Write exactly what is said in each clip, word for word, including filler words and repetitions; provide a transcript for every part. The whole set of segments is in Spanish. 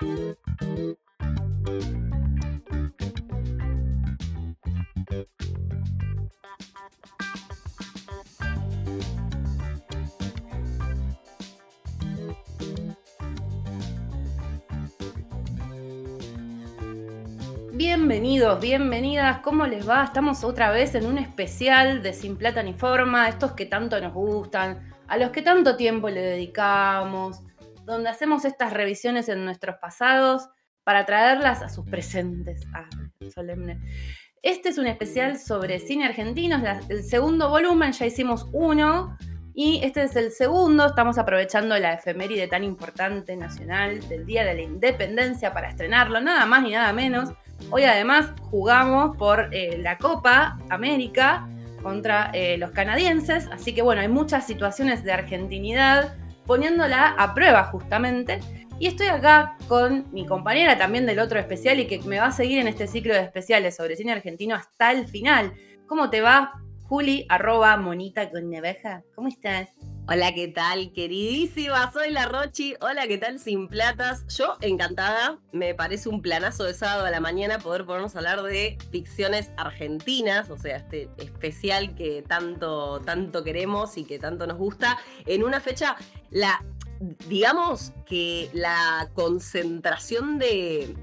Bienvenidos, bienvenidas, ¿cómo les va? Estamos otra vez en un especial de Sin Plata ni Forma, estos que tanto nos gustan, a los que tanto tiempo le dedicamos, donde hacemos estas revisiones en nuestros pasados para traerlas a sus presentes. Ah, solemne. Este es un especial sobre cine argentino, es la, el segundo volumen, ya hicimos uno, y este es el segundo. Estamos aprovechando la efeméride tan importante nacional del Día de la Independencia para estrenarlo, nada más ni nada menos. Hoy además jugamos por eh, la Copa América contra eh, los canadienses, así que bueno, hay muchas situaciones de argentinidad poniéndola a prueba justamente. Y estoy acá con mi compañera también del otro especial y que me va a seguir en este ciclo de especiales sobre cine argentino hasta el final. ¿Cómo te va, Juli, arroba monita con navaja? ¿Cómo estás? Hola, ¿qué tal, queridísima? Soy la Rochi. Hola, ¿qué tal, Sin Platas? Yo encantada, me parece un planazo de sábado a la mañana poder ponernos a hablar de ficciones argentinas, o sea, este especial que tanto, tanto queremos y que tanto nos gusta, en una fecha, la, digamos que la concentración de,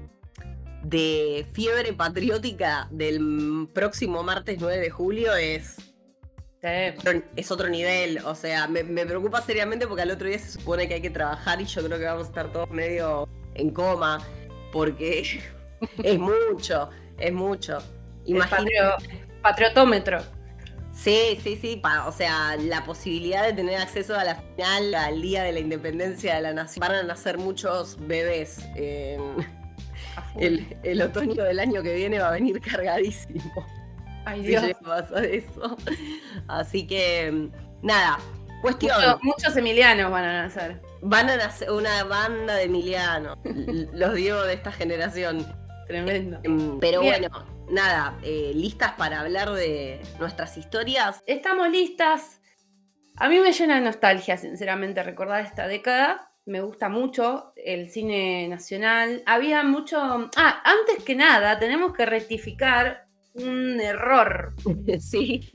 de fiebre patriótica del próximo martes nueve de julio es... es otro nivel, o sea, me, me preocupa seriamente porque al otro día se supone que hay que trabajar y yo creo que vamos a estar todos medio en coma, porque es mucho, es mucho. Imagínate. Patrio, patriotómetro. Sí, sí, sí, pa, o sea, la posibilidad de tener acceso a la final, al Día de la Independencia de la Nación. Van a nacer muchos bebés. Eh, el, el otoño del año que viene va a venir cargadísimo. Ay, Dios. Si pasa eso. Así que, nada, cuestión. Mucho, muchos Emilianos van a nacer. Van a nacer una banda de Emilianos, los Diego de esta generación. Tremendo. Pero Bien. bueno, nada, eh, ¿listas para hablar de nuestras historias? Estamos listas. A mí me llena de nostalgia, sinceramente, recordar esta década. Me gusta mucho el cine nacional. Había mucho... Ah, antes que nada, tenemos que rectificar un error. Sí.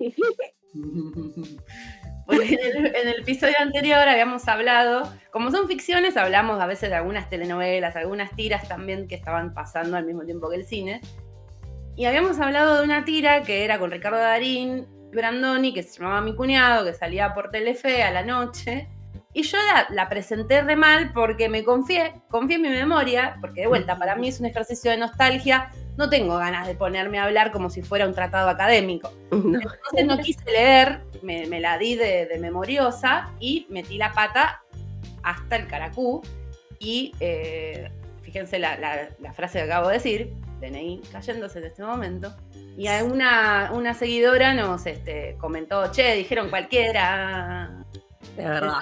Porque en el, en el episodio anterior habíamos hablado, como son ficciones, hablamos a veces de algunas telenovelas, algunas tiras también que estaban pasando al mismo tiempo que el cine. Y habíamos hablado de una tira que era con Ricardo Darín, Brandoni, que se llamaba Mi Cuñado, que salía por Telefe a la noche. Y yo la, la presenté re mal porque me confié, confié en mi memoria, porque de vuelta, para mí es un ejercicio de nostalgia. No tengo ganas de ponerme a hablar como si fuera un tratado académico. No. Entonces no quise leer, me, me la di de, de memoriosa y metí la pata hasta el caracú. Y eh, fíjense la, la, la frase que acabo de decir, D N I cayéndose en este momento. Y una, una seguidora nos este, comentó, che, dijeron cualquiera. De verdad.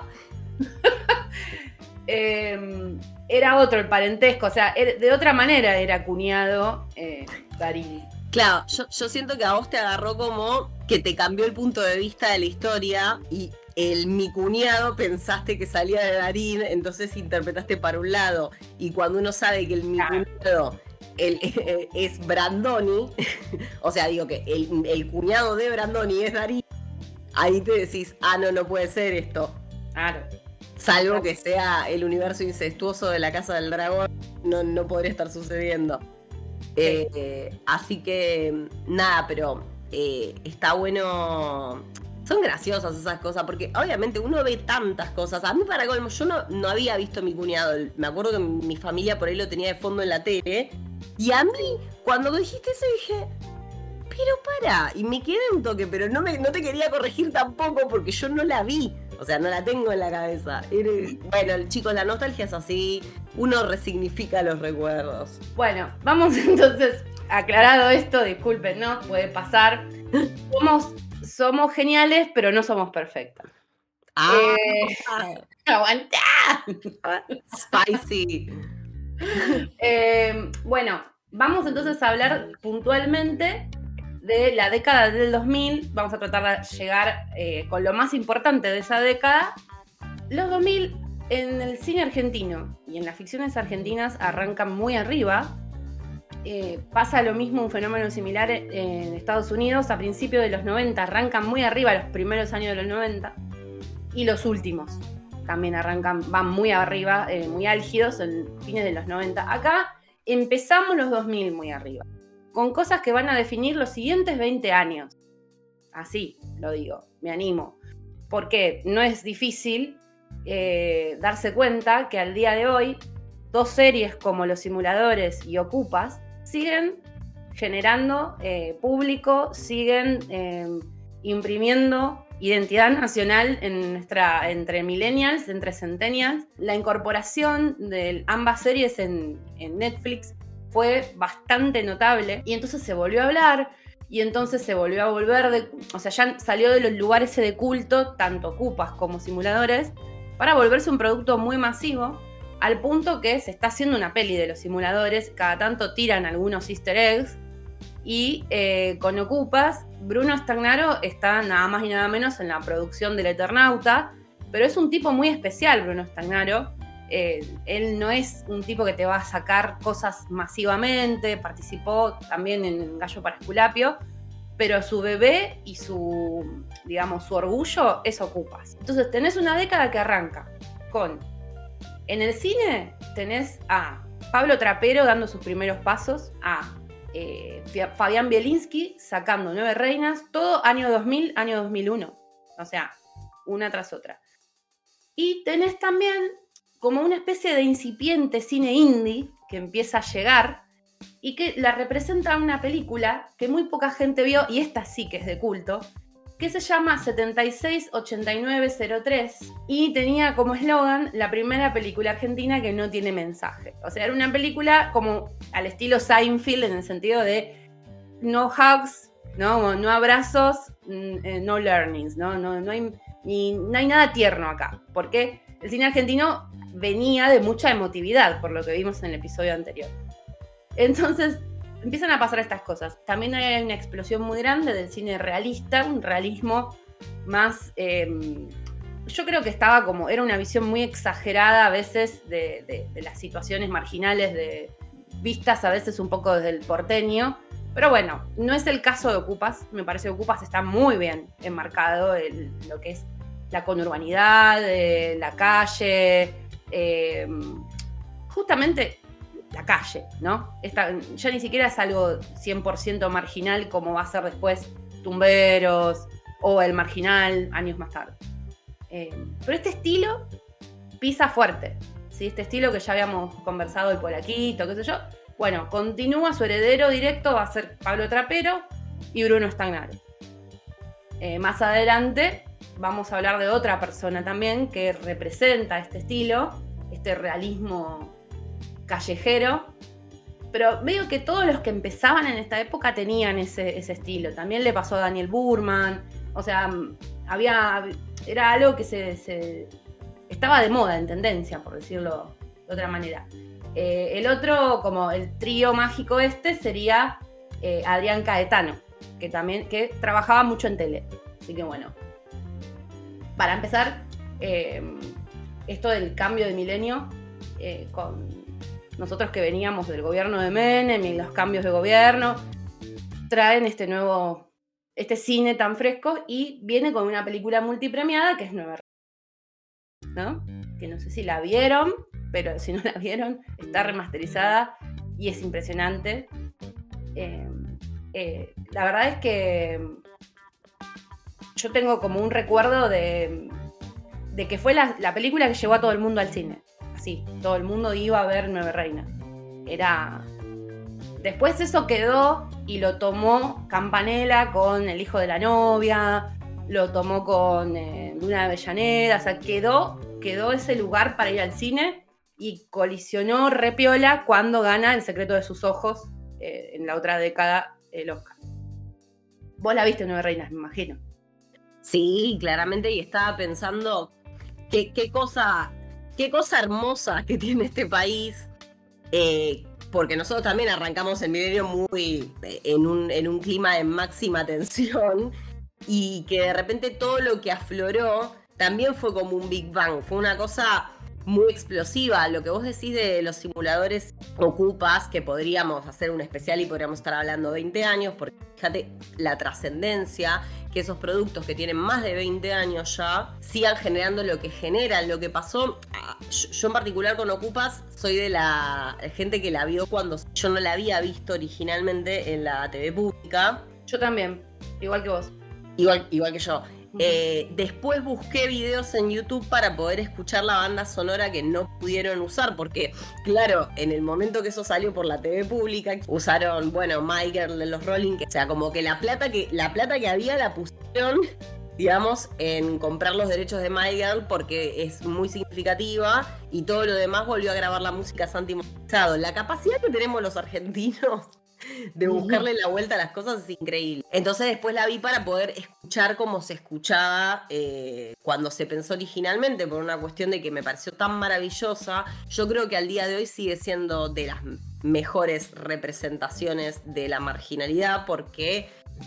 eh, Era otro el parentesco, o sea, de otra manera era cuñado eh, Darín. Claro, yo, yo siento que a vos te agarró como que te cambió el punto de vista de la historia y el mi cuñado pensaste que salía de Darín, entonces interpretaste para un lado. Y cuando uno sabe que el mi claro. cuñado el, eh, es Brandoni, o sea, digo que el, el cuñado de Brandoni es Darín, ahí te decís, ah, no, no puede ser esto. Claro. Salvo que sea el universo incestuoso de la Casa del Dragón, no, no podría estar sucediendo. Sí. Eh, así que, nada, pero eh, está bueno. Son graciosas esas cosas, porque obviamente uno ve tantas cosas. A mí, para colmo, yo no, no había visto a Mi Cuñado. Me acuerdo que mi familia por ahí lo tenía de fondo en la tele. Y a mí, cuando me dijiste eso, dije... Pero pará, y me quedé un toque, pero no, me, no te quería corregir tampoco porque yo no la vi. O sea, no la tengo en la cabeza. Bueno, chicos, la nostalgia es así. Uno resignifica los recuerdos. Bueno, vamos entonces, aclarado esto, disculpen, ¿no? Puede pasar. Somos, somos geniales, pero no somos perfectas. ¡Ah! Eh, ¡Aguantá! Spicy. eh, bueno, vamos entonces a hablar puntualmente de la década del dos mil. Vamos a tratar de llegar eh, con lo más importante de esa década. Los dos mil en el cine argentino y en las ficciones argentinas arrancan muy arriba. Eh, pasa lo mismo, un fenómeno similar en Estados Unidos. A principios de los noventa arrancan muy arriba, los primeros años de los noventa, y los últimos también arrancan, van muy arriba, eh, muy álgidos en fines de los noventa. Acá empezamos los dos mil muy arriba, con cosas que van a definir los siguientes veinte años. Así lo digo, me animo, porque no es difícil eh, darse cuenta que al día de hoy dos series como Los Simuladores y Ocupas siguen generando eh, público, siguen eh, imprimiendo identidad nacional en nuestra, entre millennials, entre centennials. La incorporación de ambas series en, en Netflix fue bastante notable y entonces se volvió a hablar y entonces se volvió a volver, de, o sea, ya salió de los lugares de culto, tanto Ocupas como Simuladores, para volverse un producto muy masivo, al punto que se está haciendo una peli de Los Simuladores, cada tanto tiran algunos easter eggs, y eh, con Ocupas, Bruno Stagnaro está nada más y nada menos en la producción del Eternauta, pero es un tipo muy especial, Bruno Stagnaro. Eh, él no es un tipo que te va a sacar cosas masivamente, participó también en Gallo para Esculapio, pero su bebé y su, digamos, su orgullo es Ocupas. Entonces tenés una década que arranca con... En el cine tenés a Pablo Trapero dando sus primeros pasos, a eh, Fabián Bielinski sacando Nueve Reinas, todo año dos mil, año dos mil uno. O sea, una tras otra. Y tenés también como una especie de incipiente cine indie que empieza a llegar y que la representa una película que muy poca gente vio, y esta sí que es de culto, que se llama setenta y seis ochenta y nueve cero tres, y tenía como eslogan la primera película argentina que no tiene mensaje. O sea, era una película como al estilo Seinfeld, en el sentido de no hugs, no, no abrazos, no learnings, no, no, no, hay, ni, no hay nada tierno acá, porque el cine argentino venía de mucha emotividad, por lo que vimos en el episodio anterior. Entonces empiezan a pasar estas cosas. También hay una explosión muy grande del cine realista, un realismo más... Eh, yo creo que estaba como... Era una visión muy exagerada a veces de, de, de las situaciones marginales, de, vistas a veces un poco desde el porteño. Pero bueno, no es el caso de Ocupas. Me parece que Ocupas está muy bien enmarcado en lo que es la conurbanidad, eh, la calle... Eh, justamente... la calle, ¿no? Esta, ya ni siquiera es algo cien por ciento marginal como va a ser después Tumberos o El Marginal, años más tarde. Eh, pero este estilo pisa fuerte, ¿sí? Este estilo que ya habíamos conversado, el polaquito, qué sé yo. Bueno, continúa, su heredero directo va a ser Pablo Trapero y Bruno Stagnaro. Eh, más adelante vamos a hablar de otra persona también que representa este estilo, este realismo callejero, pero veo que todos los que empezaban en esta época tenían ese, ese estilo. También le pasó a Daniel Burman, o sea, había, era algo que se, se estaba de moda, en tendencia, por decirlo de otra manera. Eh, el otro, como el trío mágico este, sería eh, Adrián Caetano, que también que trabajaba mucho en tele. Así que bueno, para empezar, eh, esto del cambio de milenio, eh, con nosotros que veníamos del gobierno de Menem y los cambios de gobierno, traen este nuevo, este cine tan fresco, y viene con una película multipremiada que es Nueve Reinas, ¿no? Que no sé si la vieron, pero si no la vieron, está remasterizada y es impresionante. Eh, eh, la verdad es que yo tengo como un recuerdo de, de que fue la, la película que llevó a todo el mundo al cine. Sí, todo el mundo iba a ver Nueve Reinas. Era... Después eso quedó y lo tomó Campanella con El hijo de la novia, lo tomó con eh, Luna de Avellaneda, o sea, quedó, quedó ese lugar para ir al cine, y colisionó re piola cuando gana El secreto de sus ojos, eh, en la otra década, el Oscar. Vos la viste Nueve Reinas, me imagino. Sí, claramente, y estaba pensando qué, qué cosa... Qué cosa hermosa que tiene este país, eh, porque nosotros también arrancamos el milenio muy eh, en, un, en un clima de máxima tensión, y que de repente todo lo que afloró también fue como un Big Bang, fue una cosa muy explosiva. Lo que vos decís de los simuladores Ocupas, que podríamos hacer un especial y podríamos estar hablando veinte años, porque fíjate la trascendencia que esos productos que tienen más de veinte años ya sigan generando lo que generan. Lo que pasó, yo en particular con Ocupas, soy de la gente que la vio cuando yo no la había visto originalmente en la T V pública. Yo también, igual que vos. Igual, igual que yo. Eh, después busqué videos en YouTube para poder escuchar la banda sonora que no pudieron usar, porque claro, en el momento que eso salió por la T V pública, usaron, bueno, My Girl de los Rolling, que, o sea, como que la plata que la plata que había la pusieron, digamos, en comprar los derechos de My Girl porque es muy significativa, y todo lo demás volvió a grabar la música Santi Machado. La capacidad que tenemos los argentinos de buscarle la vuelta a las cosas es increíble. Entonces después la vi para poder escuchar cómo se escuchaba eh, cuando se pensó originalmente, por una cuestión de que me pareció tan maravillosa. Yo creo que al día de hoy sigue siendo de las mejores representaciones de la marginalidad, porque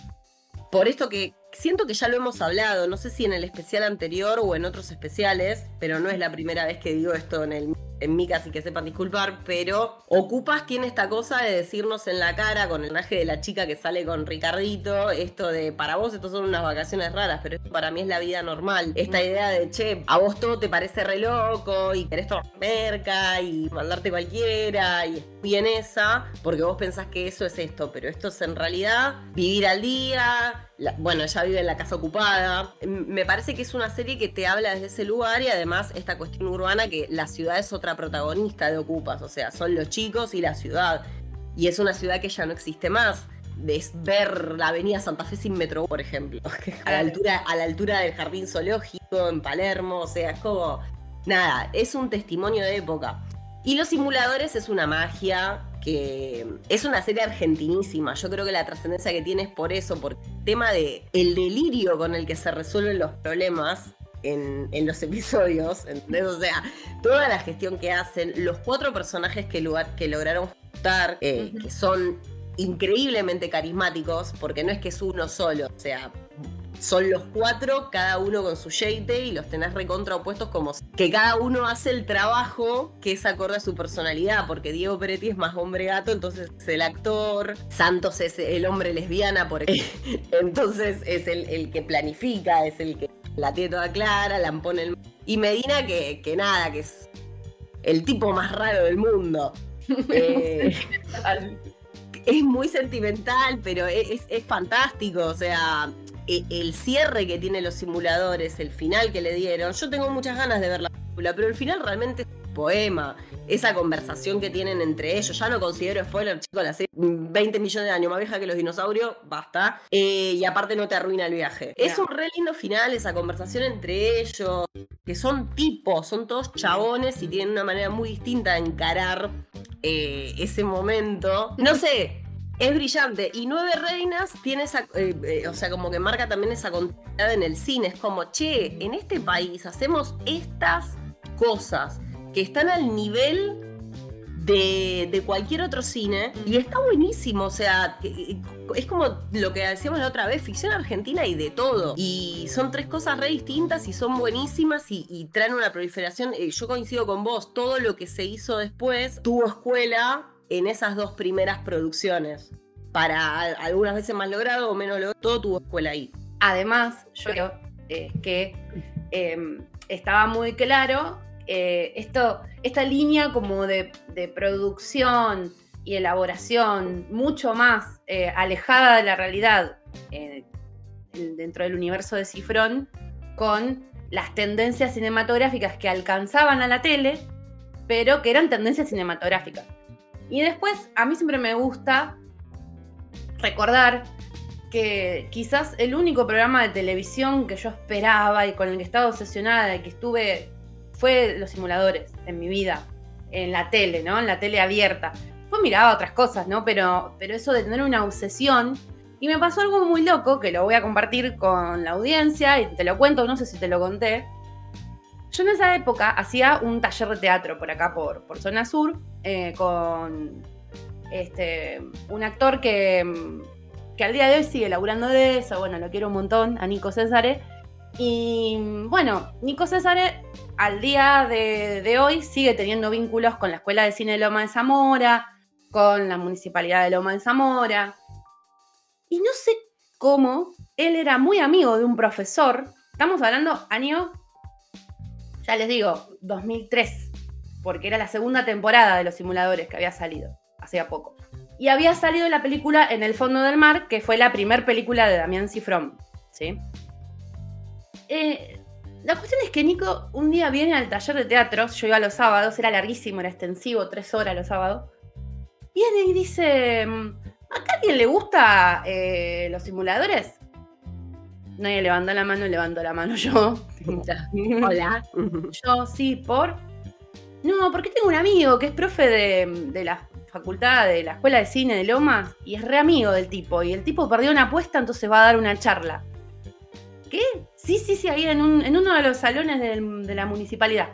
por esto que siento que ya lo hemos hablado, no sé si en el especial anterior o en otros especiales, pero no es la primera vez que digo esto en el en mi caso, y que sepan disculpar, pero Ocupas tiene esta cosa de decirnos en la cara, con el traje de la chica que sale con Ricardito, esto de, para vos esto son unas vacaciones raras, pero esto para mí es la vida normal. Esta idea de, che, a vos todo te parece re loco, y querés tomar merca, y mandarte cualquiera, y bien esa, porque vos pensás que eso es esto, pero esto es en realidad vivir al día. La, bueno, ella vive en la casa ocupada. Me parece que es una serie que te habla desde ese lugar, y además esta cuestión urbana, que la ciudad es otra protagonista de Ocupas, o sea, son los chicos y la ciudad, y es una ciudad que ya no existe más. Es ver la avenida Santa Fe sin metro, por ejemplo, a la altura, a la altura del jardín zoológico en Palermo, o sea, es como, nada, es un testimonio de época. Y Los Simuladores es una magia, que es una serie argentinísima. Yo creo que la trascendencia que tiene es por eso, por el tema de el delirio con el que se resuelven los problemas en, en los episodios, ¿entendés? O sea, toda la gestión que hacen, los cuatro personajes que, lugar, que lograron juntar, eh, uh-huh. que son increíblemente carismáticos, porque no es que es uno solo, o sea, son los cuatro, cada uno con su yeite, y los tenés recontra opuestos, como que cada uno hace el trabajo que es acorde a su personalidad, porque Diego Peretti es más hombre gato, entonces es el actor. Santos es el hombre lesbiana, por ejemplo. Entonces es el, el que planifica, es el que la tiene toda clara, la pone el... Y Medina, que, que nada, que es el tipo más raro del mundo. eh, es muy sentimental, pero es, es, es fantástico, o sea... el cierre que tiene Los Simuladores, el final que le dieron, yo tengo muchas ganas de ver la película, pero el final realmente es un poema, esa conversación que tienen entre ellos. Ya no considero spoiler, chicos, la serie veinte millones de años más vieja que los dinosaurios, basta, eh, y aparte no te arruina el viaje. Yeah. Es un re lindo final, esa conversación entre ellos, que son tipos, son todos chabones y tienen una manera muy distinta de encarar eh, ese momento. No sé, es brillante. Y Nueve Reinas tiene esa, eh, eh, o sea, como que marca también esa continuidad en el cine. Es como, che, en este país hacemos estas cosas que están al nivel de, de cualquier otro cine, y está buenísimo. O sea, es como lo que decíamos la otra vez, ficción argentina y de todo. Y son tres cosas re distintas y son buenísimas, y, y traen una proliferación. Eh, yo coincido con vos, todo lo que se hizo después tuvo escuela en esas dos primeras producciones. Para algunas veces más logrado o menos logrado, todo tuvo escuela ahí. Además, yo creo eh, que eh, estaba muy claro eh, esto, esta línea como de, de producción y elaboración mucho más eh, alejada de la realidad eh, dentro del universo de Cifrón, con las tendencias cinematográficas que alcanzaban a la tele, pero que eran tendencias cinematográficas. Y después, a mí siempre me gusta recordar que quizás el único programa de televisión que yo esperaba y con el que estaba obsesionada y que estuve, fue Los Simuladores en mi vida, en la tele, ¿no? En la tele abierta. Después miraba otras cosas, ¿no? Pero, pero eso de tener una obsesión. Y me pasó algo muy loco que lo voy a compartir con la audiencia y te lo cuento, no sé si te lo conté. Yo en esa época hacía un taller de teatro por acá, por, por Zona Sur, eh, con este, un actor que, que al día de hoy sigue laburando de eso. Bueno, lo quiero un montón, a Nico Césare. Y bueno, Nico César al día de, de hoy sigue teniendo vínculos con la Escuela de Cine de Loma de Zamora, con la Municipalidad de Loma de Zamora. Y no sé cómo, él era muy amigo de un profesor. Estamos hablando año, ya les digo, dos mil tres, porque era la segunda temporada de Los Simuladores que había salido, hacía poco. Y había salido la película En el fondo del mar, que fue la primera película de Damián Cifrón, ¿sí? Eh, la cuestión es que Nico un día viene al taller de teatro, yo iba los sábados, era larguísimo, era extensivo, tres horas los sábados. Viene y dice, ¿acá a alguien le gusta eh, Los Simuladores? Nadie levantó la mano, levantó la mano yo. Hola. Yo, sí, ¿por? No, porque tengo un amigo que es profe de, de la facultad, de la Escuela de Cine de Lomas, y es re amigo del tipo, y el tipo perdió una apuesta, entonces va a dar una charla. ¿Qué? Sí, sí, sí, ahí en, un, en uno de los salones de, de la municipalidad.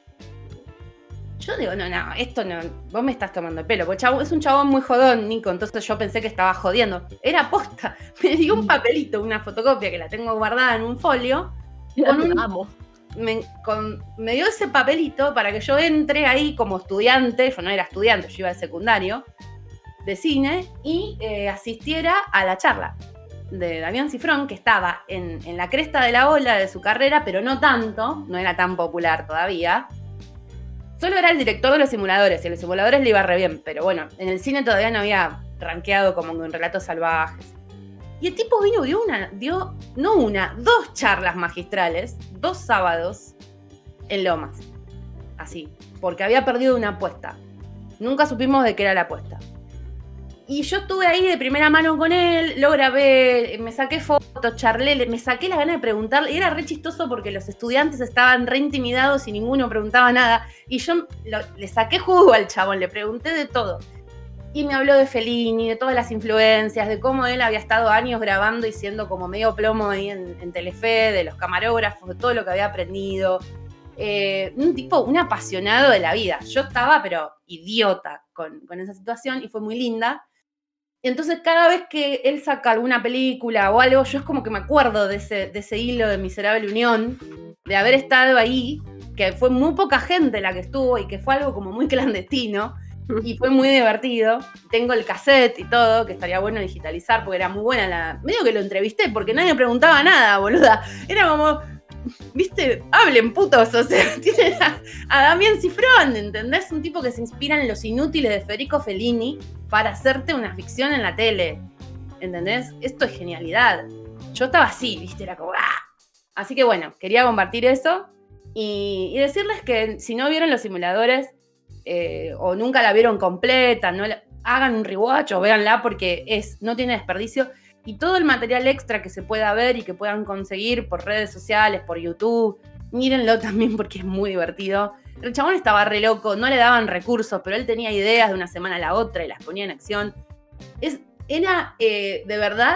Yo digo, no, no, esto no, vos me estás tomando el pelo, porque chavo, es un chabón muy jodón, Nico, entonces yo pensé que estaba jodiendo. Era posta, me dio un papelito, una fotocopia que la tengo guardada en un folio. Con un, Amo. me, con, me dio ese papelito para que yo entre ahí como estudiante, yo no era estudiante, yo iba de secundario, de cine, y eh, asistiera a la charla de Damián Cifrón, que estaba en, en la cresta de la ola de su carrera, pero no tanto, no era tan popular todavía. Solo era el director de Los Simuladores, y a Los Simuladores le iba re bien, pero bueno, en el cine todavía no había rankeado como en Relatos Salvajes. Y el tipo vino y dio una, dio, no una, dos charlas magistrales, dos sábados en Lomas. Así, porque había perdido una apuesta. Nunca supimos de qué era la apuesta. Y yo estuve ahí de primera mano con él, lo grabé, me saqué fotos, charlé, me saqué la gana de preguntarle. Y era re chistoso porque los estudiantes estaban re intimidados y ninguno preguntaba nada. Y yo lo, le saqué jugo al chabón, le pregunté de todo. Y me habló de Fellini, de todas las influencias, de cómo él había estado años grabando y siendo como medio plomo ahí en, en Telefe, de los camarógrafos, de todo lo que había aprendido. Eh, un tipo, un apasionado de la vida. Yo estaba, pero idiota con, con esa situación y fue muy linda. Entonces cada vez que él saca alguna película o algo, yo es como que me acuerdo de ese, de ese hilo de Miserable Unión, de haber estado ahí, que fue muy poca gente la que estuvo y que fue algo como muy clandestino y fue muy divertido. Tengo el cassette y todo, que estaría bueno digitalizar porque era muy buena la... Medio que lo entrevisté porque nadie preguntaba nada, boluda. Era como... ¿Viste? Hablen, putos, o sea, tienen a, a Damián Cifrón, ¿entendés? Un tipo que se inspira en los inútiles de Federico Fellini para hacerte una ficción en la tele, ¿entendés? Esto es genialidad. Yo estaba así, ¿viste? Era como ¡ah! Así que bueno, quería compartir eso y, y decirles que si no vieron Los Simuladores eh, o nunca la vieron completa, no la, hagan un rewatch o véanla porque es, no tiene desperdicio. Y todo el material extra que se pueda ver y que puedan conseguir por redes sociales, por YouTube, mírenlo también porque es muy divertido. El chabón estaba re loco, no le daban recursos, pero él tenía ideas de una semana a la otra y las ponía en acción. Es, era, eh, de verdad,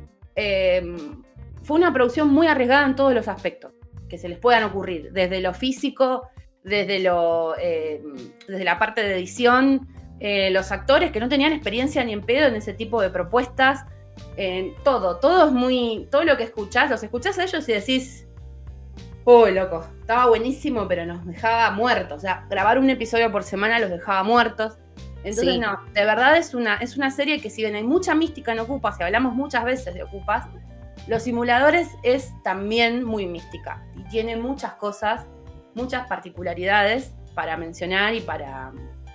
eh, fue una producción muy arriesgada en todos los aspectos que se les puedan ocurrir, desde lo físico, desde, lo, eh, desde la parte de edición, eh, los actores que no tenían experiencia ni en pedo en ese tipo de propuestas. Eh, todo, todo es muy... Todo lo que escuchás, los escuchás a ellos y decís... Uy, loco, estaba buenísimo, pero nos dejaba muertos. O sea, grabar un episodio por semana los dejaba muertos. Entonces, sí. no, de verdad es una, es una serie que si bien hay mucha mística en Ocupas, y hablamos muchas veces de Ocupas, Los Simuladores es también muy mística. Y tiene muchas cosas, muchas particularidades para mencionar y para...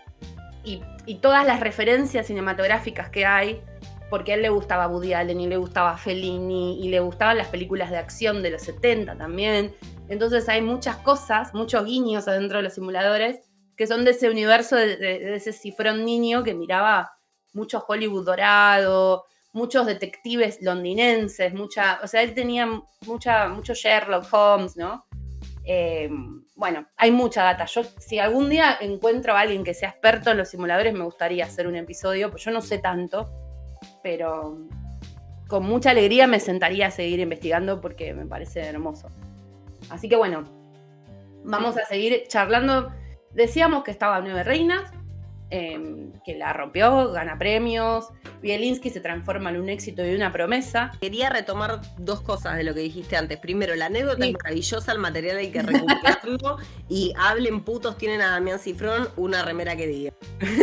Y, y todas las referencias cinematográficas que hay... porque a él le gustaba Woody Allen y le gustaba Fellini y le gustaban las películas de acción de los setenta también. Entonces hay muchas cosas, muchos guiños adentro de Los Simuladores que son de ese universo, de, de, de ese Cifrón niño que miraba mucho Hollywood dorado, muchos detectives londinenses, mucha, o sea, él tenía mucha, mucho Sherlock Holmes, ¿no? Eh, bueno, hay mucha data. Yo, si algún día encuentro a alguien que sea experto en Los Simuladores, me gustaría hacer un episodio, pues yo no sé tanto, pero con mucha alegría me sentaría a seguir investigando porque me parece hermoso. Así que bueno, vamos a seguir charlando. Decíamos que estaba Nueve Reinas, eh, que la rompió, gana premios. Bielinski se transforma en un éxito y una promesa. Quería retomar dos cosas de lo que dijiste antes. Primero, la anécdota Sí. es maravillosa, el material hay que recuperarlo. Y hablen putos, tienen a Damián Cifrón una remera que diga.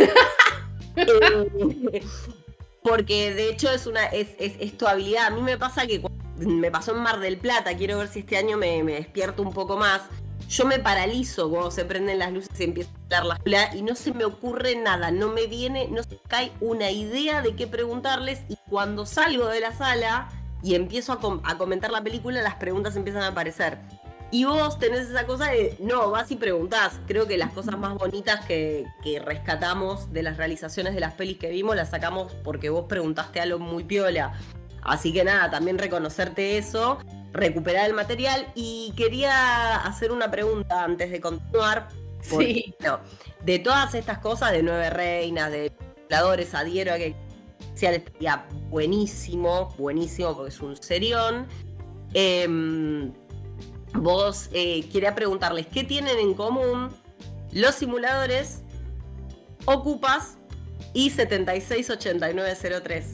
eh, porque de hecho es una es, es, es tu habilidad. A mí me pasa que me pasó en Mar del Plata, quiero ver si este año me, me despierto un poco más. Yo me paralizo cuando se prenden las luces y empiezo a hablar la fla y no se me ocurre nada, no me viene, no se cae una idea de qué preguntarles, y cuando salgo de la sala y empiezo a, com a comentar la película, las preguntas empiezan a aparecer. Y vos tenés esa cosa de, no, vas y preguntás. Creo que las cosas más bonitas que, que rescatamos de las realizaciones de las pelis que vimos, las sacamos porque vos preguntaste algo muy piola. Así que nada, también reconocerte eso, recuperar el material. Y quería hacer una pregunta antes de continuar. Porque, Sí. no, de todas estas cosas, de Nueve Reinas, de Voladores, adhiero a que estaría buenísimo, buenísimo, porque es un serión. Eh, vos eh, quería preguntarles, ¿qué tienen en común los simuladores, Ocupas y setenta y seis ochenta y nueve cero tres?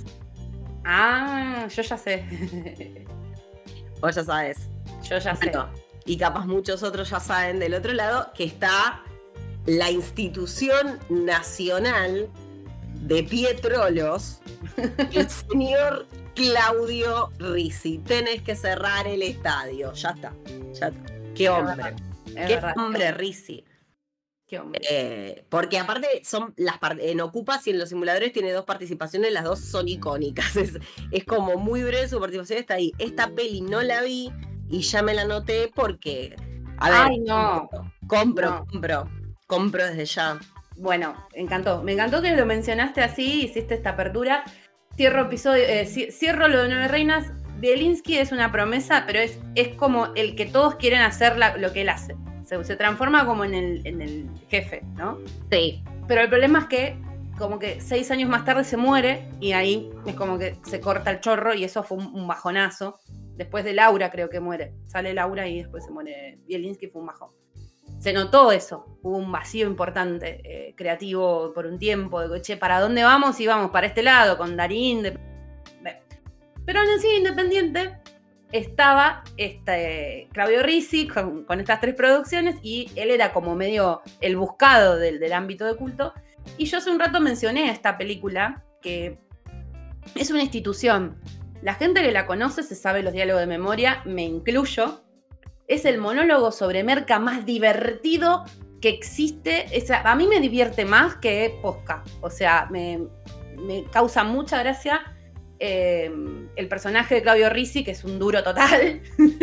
Ah, yo ya sé. Vos ya sabes. Yo ya sé. Bueno, y capaz muchos otros ya saben del otro lado que está la institución nacional de Pietrolos, el señor Claudio Rizzi. Tenés que cerrar el estadio. Ya está. Ya está. Qué hombre. Es Qué verdad. hombre, Rizzi. Qué hombre. Eh, porque aparte son las en Ocupas y en los simuladores tiene dos participaciones, las dos son icónicas. Es, es como muy breve su participación, está ahí. Esta peli no la vi y ya me la anoté porque. A ver, Ay, no. compro, No. compro, compro desde ya. Bueno, encantó. Me encantó que lo mencionaste así, hiciste esta apertura. Cierro episodio, eh, cierro lo de Nueve Reinas. Bielinski es una promesa, pero es, es como el que todos quieren hacer la, lo que él hace. Se, se transforma como en el, en el jefe, ¿no? Sí. Pero el problema es que como que seis años más tarde se muere y ahí es como que se corta el chorro y eso fue un, un bajonazo. Después de Laura creo que muere. Sale Laura y después se muere Bielinski, fue un bajón. Se notó eso, hubo un vacío importante, eh, creativo por un tiempo, de che, ¿para dónde vamos? Y vamos para este lado, con Darín. De... Pero en el cine independiente estaba este Claudio Rizzi con, con estas tres producciones y él era como medio el buscado del, del ámbito de culto. Y yo hace un rato mencioné esta película, que es una institución. La gente que la conoce se sabe los diálogos de memoria, me incluyo. Es el monólogo sobre merca más divertido que existe. O sea, a mí me divierte más que Posca. O sea, me, me causa mucha gracia eh, el personaje de Claudio Rizzi, que es un duro total.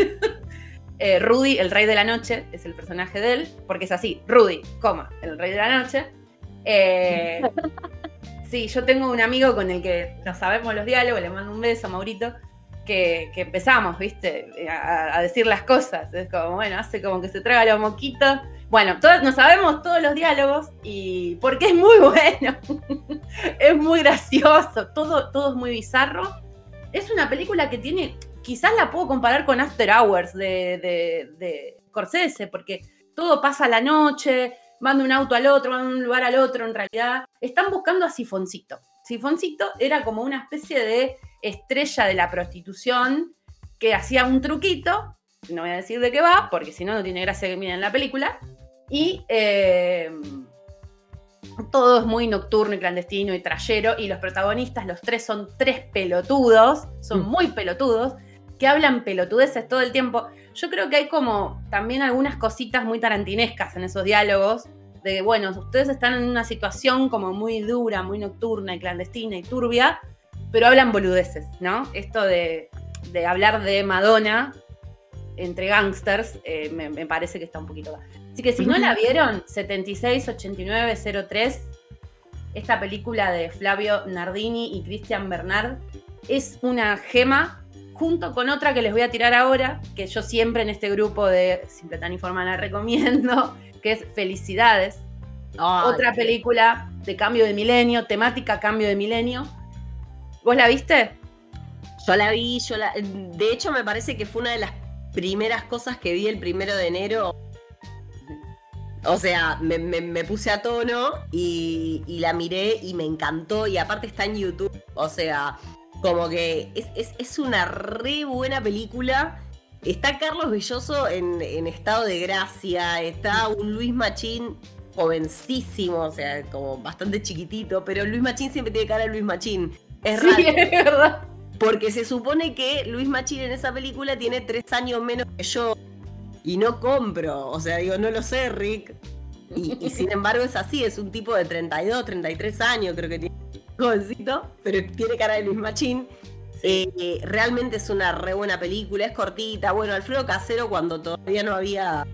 eh, Rudy, el rey de la noche, es el personaje de él, porque es así, Rudy, coma, el rey de la noche. Eh, sí, yo tengo un amigo con el que nos sabemos los diálogos, le mando un beso a Maurito. Que, que empezamos, ¿viste? A, a decir las cosas. Es como, bueno, hace como que se traga los moquitos. Bueno, todos, nos sabemos todos los diálogos y porque es muy bueno. Es muy gracioso. Todo, todo es muy bizarro. Es una película que tiene, quizás la puedo comparar con After Hours de, de, de Scorsese, porque todo pasa a la noche, van de un auto al otro, van de un lugar al otro. En realidad, están buscando a Sifoncito. Sifoncito era como una especie de estrella de la prostitución que hacía un truquito, no voy a decir de qué va, porque si no, no tiene gracia que miren la película, y eh, todo es muy nocturno y clandestino y trayero, y los protagonistas, los tres son tres pelotudos, son muy pelotudos, que hablan pelotudeces todo el tiempo. Yo creo que hay como también algunas cositas muy tarantinescas en esos diálogos, de, bueno, ustedes están en una situación como muy dura, muy nocturna y clandestina y turbia, pero hablan boludeces, ¿no? Esto de, de hablar de Madonna entre gangsters, eh, me, me parece que está un poquito... Así que si no la vieron, setenta y seis ochenta y nueve cero tres, esta película de Flavio Nardini y Christian Bernard, es una gema, junto con otra que les voy a tirar ahora, que yo siempre en este grupo de Simpletán y Forma la recomiendo, que es Felicidades. Ay, otra película de cambio de milenio, temática cambio de milenio. ¿Vos la viste? Yo la vi, yo la... De hecho, me parece que fue una de las primeras cosas que vi el primero de enero. O sea, me, me, me puse a tono y, y la miré y me encantó. Y aparte está en YouTube. O sea, como que es, es, es una re buena película. Está Carlos Belloso en, en estado de gracia. Está un Luis Machín jovencísimo, o sea, como bastante chiquitito. Pero Luis Machín siempre tiene cara de Luis Machín. Es Sí, raro. es verdad. Porque se supone que Luis Machín en esa película tiene tres años menos que yo. Y no compro, o sea, digo, no lo sé, Rick. Y, y sin embargo es así, es un tipo de treinta y dos, treinta y tres años, creo que tiene, jovencito, pero tiene cara de Luis Machín. Eh, eh, realmente es una re buena película, es cortita. Bueno, Alfredo Casero cuando todavía no había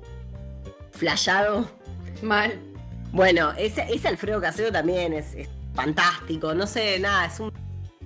flashado. Mal. Bueno, ese, ese Alfredo Casero también es, es fantástico, no sé, nada, es un...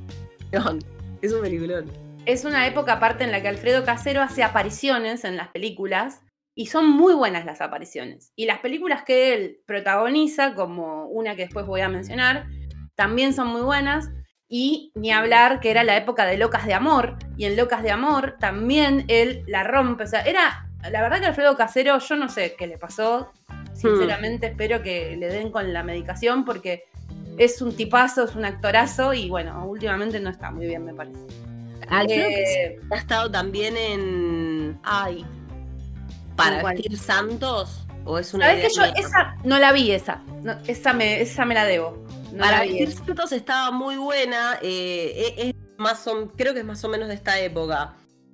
Es un peliculón. Es una época aparte en la que Alfredo Casero hace apariciones en las películas y son muy buenas las apariciones. Y las películas que él protagoniza, como una que después voy a mencionar, también son muy buenas. Y ni hablar que era la época de Locas de Amor, y en Locas de Amor también él la rompe. O sea, era, la verdad que Alfredo Casero, yo no sé qué le pasó, sinceramente hmm. espero que le den con la medicación porque es un tipazo, es un actorazo y bueno, últimamente no está muy bien, me parece. Alfredo eh, ha estado también en... Ay, ¿Para vestir santos? ¿O es una ¿Sabés idea que yo mía? Esa no la vi, esa, no, esa, me, esa me la debo. No Para vestir santos estaba muy buena, eh, es, es más o, creo que es más o menos de esta época.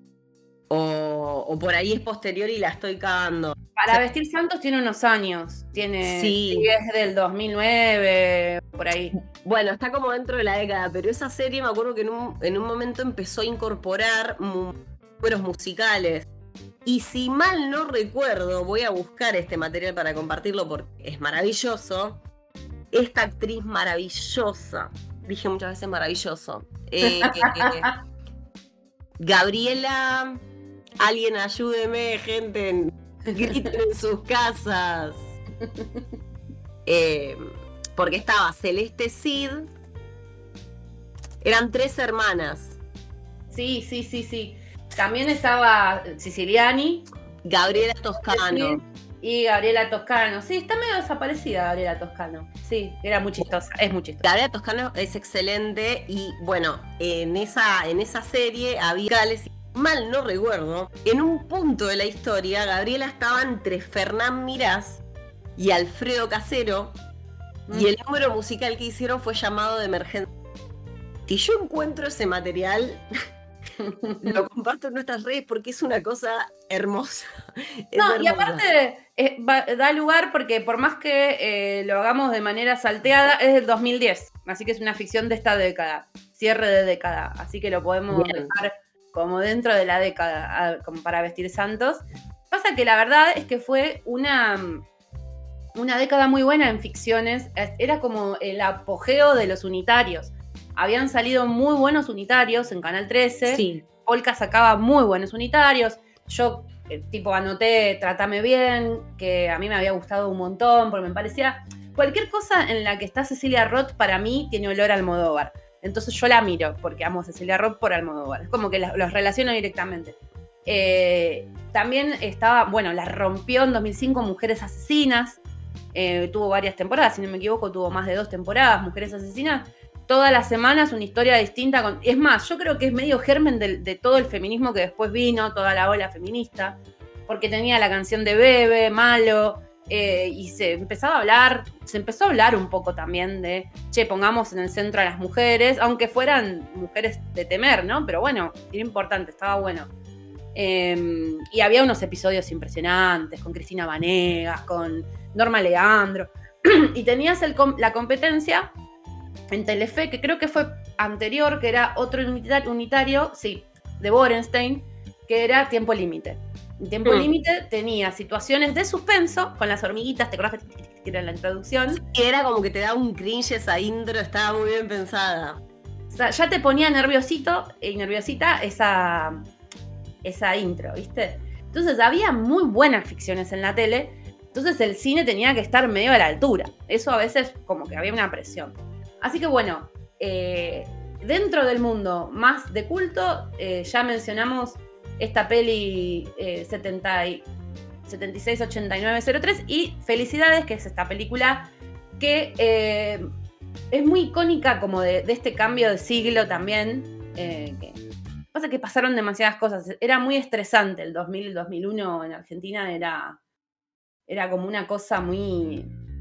O, o por ahí es posterior y la estoy cagando. Para o sea, vestir santos tiene unos años, tiene, sí. es del dos mil nueve, por ahí. Bueno, está como dentro de la década, pero esa serie me acuerdo que en un, en un momento empezó a incorporar números musicales. Y si mal no recuerdo, voy a buscar este material para compartirlo porque es maravilloso. Esta actriz maravillosa, dije muchas veces maravilloso, eh, eh, Gabriela, alguien ayúdeme, gente, griten en sus casas. Eh, porque estaba Celeste Cid, eran tres hermanas. Sí, sí, sí, sí. También estaba Siciliani, Gabriela Toscano. Y Gabriela Toscano. Sí, está medio desaparecida Gabriela Toscano. Sí, era muy chistosa, es muy chistosa. Gabriela Toscano es excelente y bueno, en esa, en esa serie había, mal no recuerdo, en un punto de la historia Gabriela estaba entre Fernán Mirás y Alfredo Casero mm. y el número musical que hicieron fue Llamado de Emergencia. Si yo encuentro ese material... Lo comparto en nuestras redes porque es una cosa hermosa. Es no, hermosa. Y aparte eh, va, da lugar porque por más que eh, lo hagamos de manera salteada, es del dos mil diez, así que es una ficción de esta década, cierre de década, así que lo podemos Bien. dejar como dentro de la década, a, como para vestir santos. Pasa que la verdad es que fue una, una década muy buena en ficciones, era como el apogeo de los unitarios. Habían salido muy buenos unitarios en Canal trece. Sí. Polka sacaba muy buenos unitarios. Yo, eh, tipo, anoté Trátame Bien, que a mí me había gustado un montón, porque me parecía... Cualquier cosa en la que está Cecilia Roth, para mí, tiene olor a Almodóvar. Entonces yo la miro, porque amo a Cecilia Roth por Almodóvar. Es como que la, los relaciono directamente. Eh, también estaba... Bueno, la rompió en dos mil cinco Mujeres Asesinas. Eh, tuvo varias temporadas, si no me equivoco, tuvo más de dos temporadas, Mujeres Asesinas. Todas las semanas una historia distinta. Con... Es más, yo creo que es medio germen de, de todo el feminismo que después vino, toda la ola feminista, porque tenía la canción de Bebe, Malo, eh, y se empezaba a hablar, se empezó a hablar un poco también de, che, pongamos en el centro a las mujeres, aunque fueran mujeres de temer, ¿no? Pero bueno, era importante, estaba bueno. Eh, y había unos episodios impresionantes, con Cristina Vanegas, con Norma Leandro, y tenías el, la competencia... en Telefe, que creo que fue anterior, que era otro unitario, unitario sí, de Borenstein, que era Tiempo Límite. En Tiempo mm. Límite tenía situaciones de suspenso con las hormiguitas, ¿te acordás que era la introducción? Sí, era como que te daba un cringe esa intro, estaba muy bien pensada. O sea, ya te ponía nerviosito y nerviosita esa, esa intro, ¿viste? Entonces había muy buenas ficciones en la tele, entonces el cine tenía que estar medio a la altura. Eso a veces como que había una presión. Así que bueno, eh, dentro del mundo más de culto, eh, ya mencionamos esta peli eh, setenta y, setenta y seis ochenta y nueve cero tres, y Felicidades, que es esta película que eh, es muy icónica como de, de este cambio de siglo también. Eh, que pasa que pasaron demasiadas cosas. Era muy estresante el dos mil, dos mil uno en Argentina, era, era como una cosa muy...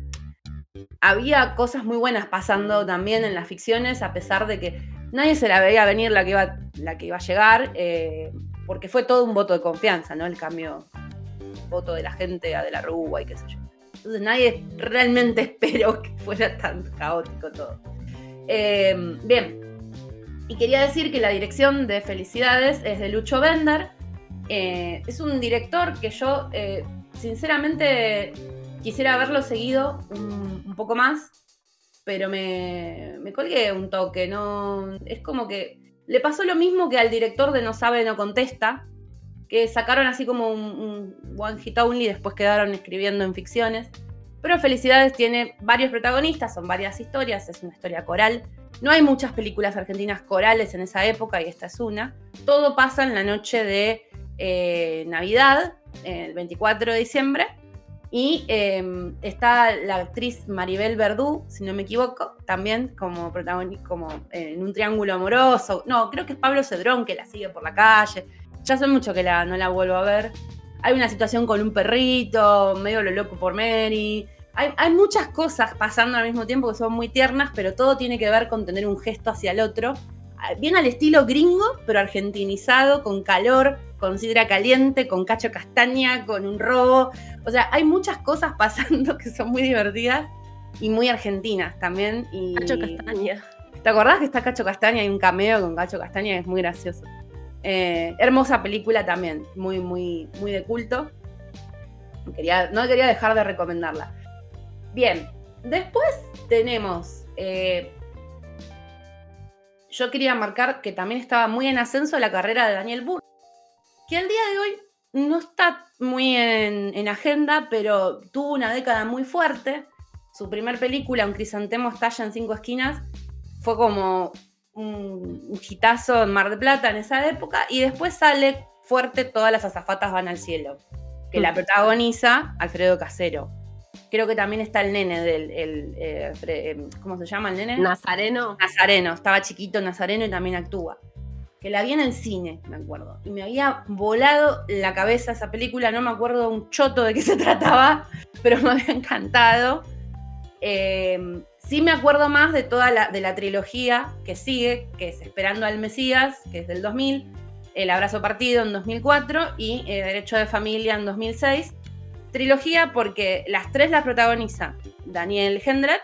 Había cosas muy buenas pasando también en las ficciones, a pesar de que nadie se la veía venir la que iba, la que iba a llegar, eh, porque fue todo un voto de confianza, ¿no? El cambio, voto de la gente a De la Rúa y qué sé yo. Entonces nadie realmente esperó que fuera tan caótico todo. Eh, bien, y quería decir que la dirección de Felicidades es de Lucho Bender. Eh, es un director que yo, eh, sinceramente, quisiera haberlo seguido un, un poco más, pero me, me colgué un toque. No, es como que le pasó lo mismo que al director de No Sabe, No Contesta, que sacaron así como un, un One Hit Only y después quedaron escribiendo en ficciones. Pero Felicidades tiene varios protagonistas, son varias historias, es una historia coral. No hay muchas películas argentinas corales en esa época y esta es una. Todo pasa en la noche de eh, Navidad, el veinticuatro de diciembre, y eh, está la actriz Maribel Verdú, si no me equivoco, también como protagonista, como eh, en un triángulo amoroso. No, creo que es Pablo Cedrón que la sigue por la calle. Ya hace mucho que la, no la vuelvo a ver. Hay una situación con un perrito, medio lo loco por Mary. Hay, hay muchas cosas pasando al mismo tiempo que son muy tiernas, pero todo tiene que ver con tener un gesto hacia el otro. Bien al estilo gringo, pero argentinizado, con calor, con sidra caliente, con Cacho Castaña, con un robo. O sea, hay muchas cosas pasando que son muy divertidas y muy argentinas también. Y... Cacho Castaña. ¿Te acordás que está Cacho Castaña? Hay un cameo con Cacho Castaña que es muy gracioso. Eh, hermosa película también, muy, muy, muy de culto. Quería, no quería dejar de recomendarla. Bien, después tenemos... Eh, yo quería marcar que también estaba muy en ascenso la carrera de Daniel Burman, que al día de hoy no está muy en, en agenda, pero tuvo una década muy fuerte. Su primer película, Un crisantemo estalla en cinco esquinas, fue como un, un hitazo en Mar del Plata en esa época, y después sale fuerte Todas las azafatas van al cielo, que mm. la protagoniza Alfredo Casero. Creo que también está el nene del, el, eh, ¿cómo se llama el nene? Nazareno. Nazareno, estaba chiquito Nazareno y también actúa. Que la vi en el cine, me acuerdo. Y me había volado la cabeza esa película, no me acuerdo un choto de qué se trataba, pero me había encantado. Eh, sí me acuerdo más de toda la, de la trilogía que sigue, que es Esperando al Mesías, que es del dos mil, El Abrazo Partido en dos mil cuatro y eh, Derecho de Familia en dos mil seis. Trilogía porque las tres las protagoniza Daniel Gendret.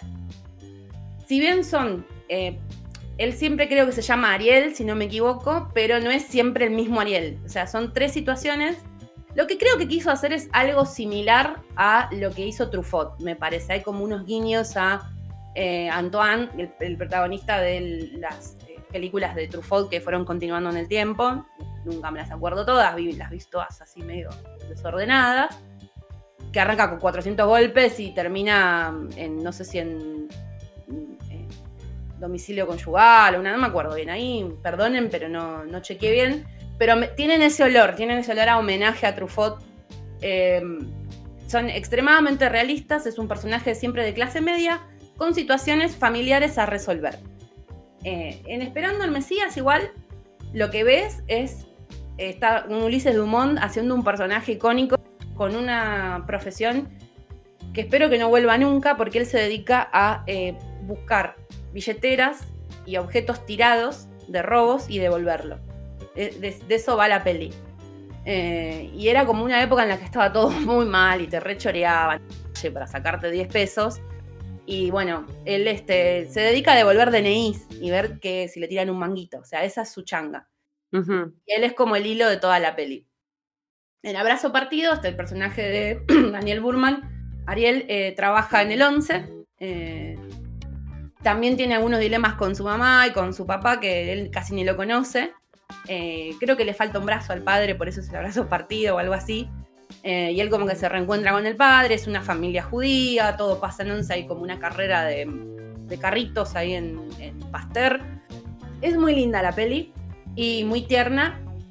Si bien son, eh, él siempre creo que se llama Ariel, si no me equivoco, pero no es siempre el mismo Ariel. O sea, son tres situaciones. Lo que creo que quiso hacer es algo similar a lo que hizo Truffaut, me parece. Hay como unos guiños a eh, Antoine, el, el protagonista de las eh, películas de Truffaut que fueron continuando en el tiempo. Nunca me las acuerdo todas, las vi todas así medio desordenadas. Que arranca con cuatrocientos golpes y termina en, no sé si en, en domicilio conyugal, una, no me acuerdo bien, ahí perdonen, pero no, no chequeé bien, pero me, tienen ese olor, tienen ese olor a homenaje a Truffaut, eh, son extremadamente realistas, es un personaje siempre de clase media, con situaciones familiares a resolver. Eh, en Esperando al Mesías igual, lo que ves es, está un Ulises Dumont haciendo un personaje icónico, con una profesión que espero que no vuelva nunca, porque él se dedica a eh, buscar billeteras y objetos tirados de robos y devolverlo. De, de, de eso va la peli. Eh, y era como una época en la que estaba todo muy mal y te rechoreaban para sacarte diez pesos. Y bueno, él este, se dedica a devolver D N Is y ver que si le tiran un manguito. O sea, esa es su changa. Uh-huh. Y él es como el hilo de toda la peli. En Abrazo Partido está el personaje de Daniel Burman. Ariel eh, trabaja en el once. Eh, también tiene algunos dilemas con su mamá y con su papá, que él casi ni lo conoce. Eh, creo que le falta un brazo al padre, por eso es el Abrazo Partido o algo así. Eh, y él como que se reencuentra con el padre, es una familia judía, todo pasa en once, hay como una carrera de, de carritos ahí en, en Pasteur. Es muy linda la peli y muy tierna.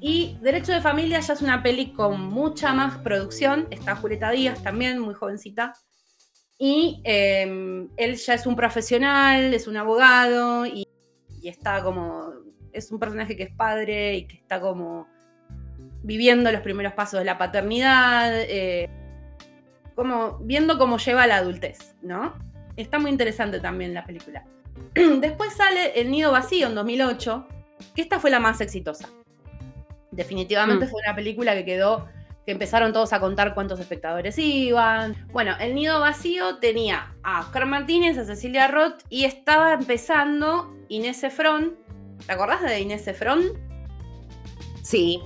Y Derecho de Familia ya es una peli con mucha más producción. Está Julieta Díaz también, muy jovencita. Y eh, él ya es un profesional, es un abogado y, y está como... Es un personaje que es padre y que está como viviendo los primeros pasos de la paternidad, eh, como viendo cómo lleva la adultez, ¿no? Está muy interesante también la película. Después sale El Nido Vacío en dos mil ocho, que esta fue la más exitosa. Definitivamente mm. fue una película que quedó, que empezaron todos a contar cuántos espectadores iban. Bueno, El Nido Vacío tenía a Oscar Martínez, a Cecilia Roth y estaba empezando Inés Efron. ¿Te acordás de Inés Efron? Sí.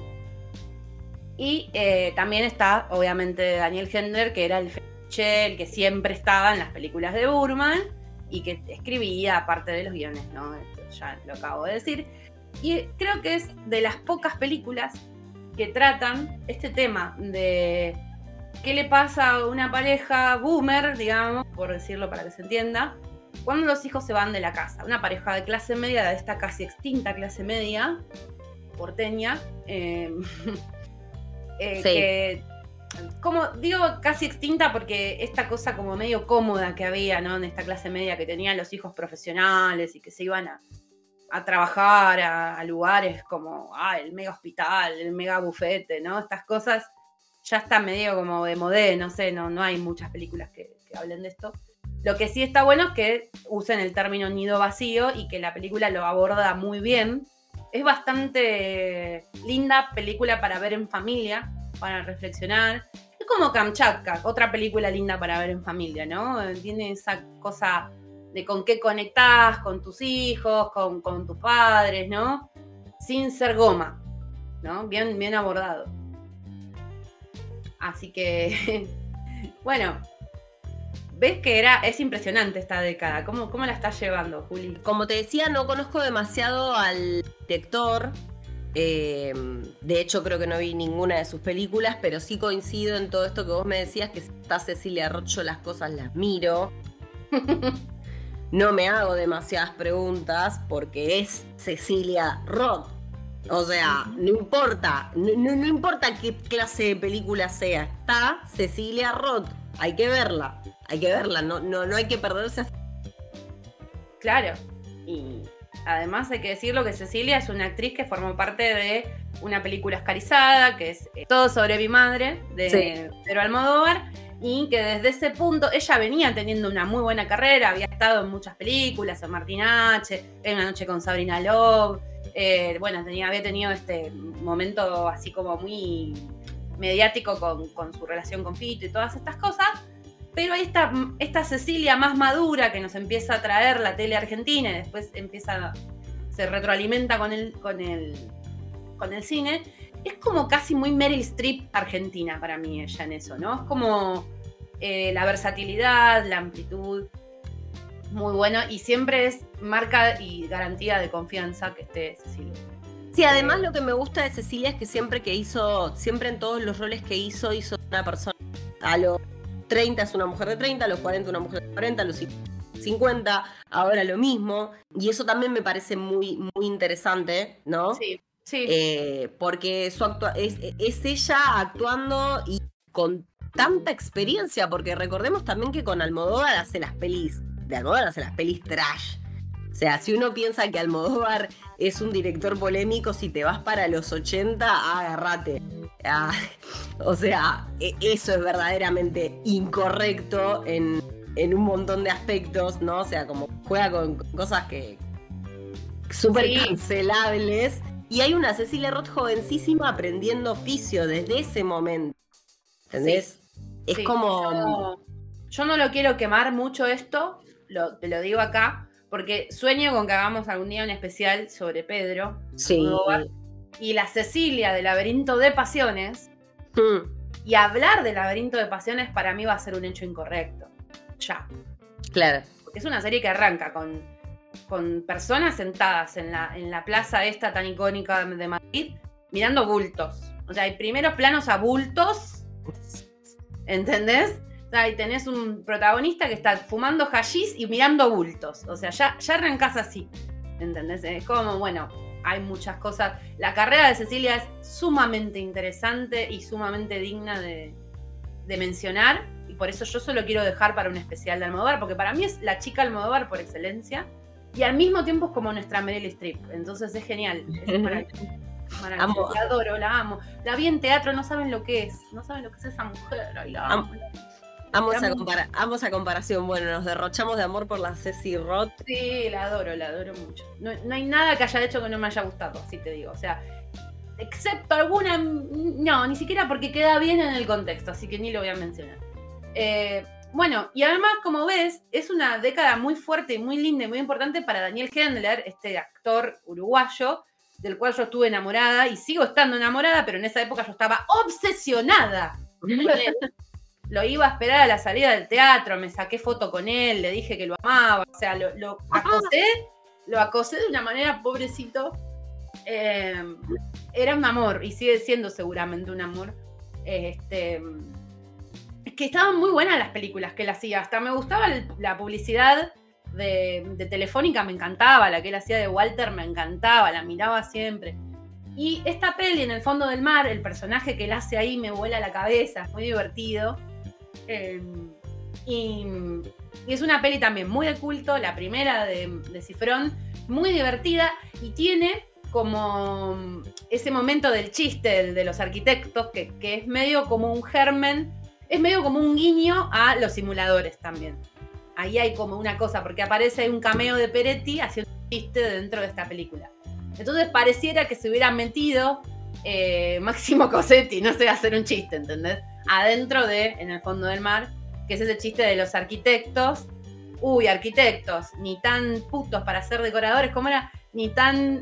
Y eh, también está, obviamente, Daniel Hendler, que era el fetiche, el que siempre estaba en las películas de Burman y que escribía aparte de los guiones, ¿no? Esto ya lo acabo de decir. Y creo que es de las pocas películas que tratan este tema de qué le pasa a una pareja boomer, digamos, por decirlo para que se entienda, cuando los hijos se van de la casa. Una pareja de clase media, de esta casi extinta clase media, porteña, eh, eh, sí. que, como digo casi extinta porque esta cosa como medio cómoda que había, ¿no? En esta clase media que tenían los hijos profesionales y que se iban a, a trabajar a, a lugares como ah, el mega hospital, el mega bufete, ¿no? Estas cosas ya está medio como de modé, no sé, no, no hay muchas películas que, que hablen de esto. Lo que sí está bueno es que usen el término nido vacío y que la película lo aborda muy bien. Es bastante linda película para ver en familia, para reflexionar. Es como Kamchatka, otra película linda para ver en familia, ¿no? Tiene esa cosa de con qué conectás con tus hijos, con, con tus padres, ¿no? Sin ser goma, ¿no? Bien, bien abordado. Así que, bueno... ¿Ves que era, es impresionante esta década? ¿Cómo, cómo la estás llevando, Juli? Como te decía, no conozco demasiado al director. Eh, de hecho, creo que no vi ninguna de sus películas, pero sí coincido en todo esto que vos me decías, que si está Cecilia Roth, yo las cosas las miro. No me hago demasiadas preguntas porque es Cecilia Roth. O sea, no importa, no, no, no importa qué clase de película sea, está Cecilia Roth. Hay que verla, hay que verla, no, no, no hay que perderse. Claro, y además hay que decirlo que Cecilia es una actriz que formó parte de una película oscarizada, que es Todo sobre mi madre, de sí. Pedro Almodóvar, y que desde ese punto ella venía teniendo una muy buena carrera, había estado en muchas películas, en Martin H, En una noche con Sabrina Love, eh, bueno, tenía, había tenido este momento así como muy... mediático con, con su relación con Fito y todas estas cosas, pero ahí está esta Cecilia más madura que nos empieza a traer la tele argentina y después empieza, se retroalimenta con el, con el, con el cine. Es como casi muy Meryl Streep argentina para mí ella en eso, ¿no? Es como eh, la versatilidad, la amplitud, muy bueno, y siempre es marca y garantía de confianza que esté Cecilia. Sí, además lo que me gusta de Cecilia es que siempre que hizo, siempre en todos los roles que hizo, hizo una persona. A los treinta es una mujer de treinta, a los cuarenta una mujer de cuarenta, a los cincuenta ahora lo mismo. Y eso también me parece muy, muy interesante, ¿no? Sí, sí. Eh, porque su actua- es, es ella actuando y con tanta experiencia, porque recordemos también que con Almodóvar hace las pelis, de Almodóvar hace las pelis trash. O sea, si uno piensa que Almodóvar es un director polémico, si te vas para los ochenta, agárrate. Ah, o sea, eso es verdaderamente incorrecto en, en un montón de aspectos, ¿no? O sea, como juega con, con cosas que súper sí. cancelables. Y hay una Cecilia Roth jovencísima aprendiendo oficio desde ese momento. ¿Entendés? Sí. Es sí. como... Yo, yo no lo quiero quemar mucho esto, lo, te lo digo acá. Porque sueño con que hagamos algún día un especial sobre Pedro. Sí. Almodóvar, y la Cecilia de Laberinto de Pasiones. Mm. Y hablar de Laberinto de Pasiones para mí va a ser un hecho incorrecto. Ya. Claro. Porque es una serie que arranca con, con personas sentadas en la, en la plaza esta tan icónica de Madrid, mirando bultos. O sea, hay primeros planos a bultos. ¿Entendés? Y tenés un protagonista que está fumando hashish y mirando bultos. O sea, ya, ya arrancás así. ¿Entendés? Es como, bueno, hay muchas cosas. La carrera de Cecilia es sumamente interesante y sumamente digna de, de mencionar, y por eso yo solo quiero dejar para un especial de Almodóvar, porque para mí es la chica Almodóvar por excelencia, y al mismo tiempo es como nuestra Meryl Streep, entonces es genial, es maravilloso. Maravilloso. La adoro, la amo. La vi en teatro, no saben lo que es. No saben lo que es esa mujer. Ay, la amo. Amo esa, compara amo esa comparación. Bueno, nos derrochamos de amor por la Ceci Roth. Sí, la adoro, la adoro mucho. No, no hay nada que haya hecho que no me haya gustado, así te digo. O sea, excepto alguna. No, ni siquiera porque queda bien en el contexto, así que ni lo voy a mencionar. Eh, bueno, y además, como ves, es una década muy fuerte y muy linda y muy importante para Daniel Hendler, este actor uruguayo, del cual yo estuve enamorada y sigo estando enamorada, pero en esa época yo estaba obsesionada. Lo iba a esperar a la salida del teatro, me saqué foto con él, le dije que lo amaba, o sea, lo, lo acosé, lo acosé de una manera, pobrecito. Eh, era un amor, y sigue siendo seguramente un amor. Este, es que estaban muy buenas las películas que él hacía, hasta me gustaba el, la publicidad De, de Telefónica, me encantaba, la que él hacía de Walter me encantaba, la miraba siempre. Y esta peli, En el fondo del mar, el personaje que él hace ahí me vuela la cabeza, es muy divertido. Eh, y, y es una peli también muy de culto, la primera de, de Cifrón, muy divertida, y tiene como ese momento del chiste, el de los arquitectos, que, que es medio como un germen, es medio como un guiño a los simuladores también. Ahí hay como una cosa, porque aparece un cameo de Peretti haciendo un chiste dentro de esta película. Entonces pareciera que se hubiera metido eh, Máximo Cosetti, no sé, hacer un chiste, ¿entendés? Adentro de En el fondo del mar, que es ese chiste de los arquitectos. Uy, arquitectos, ni tan putos para ser decoradores, ¿cómo era? Ni tan...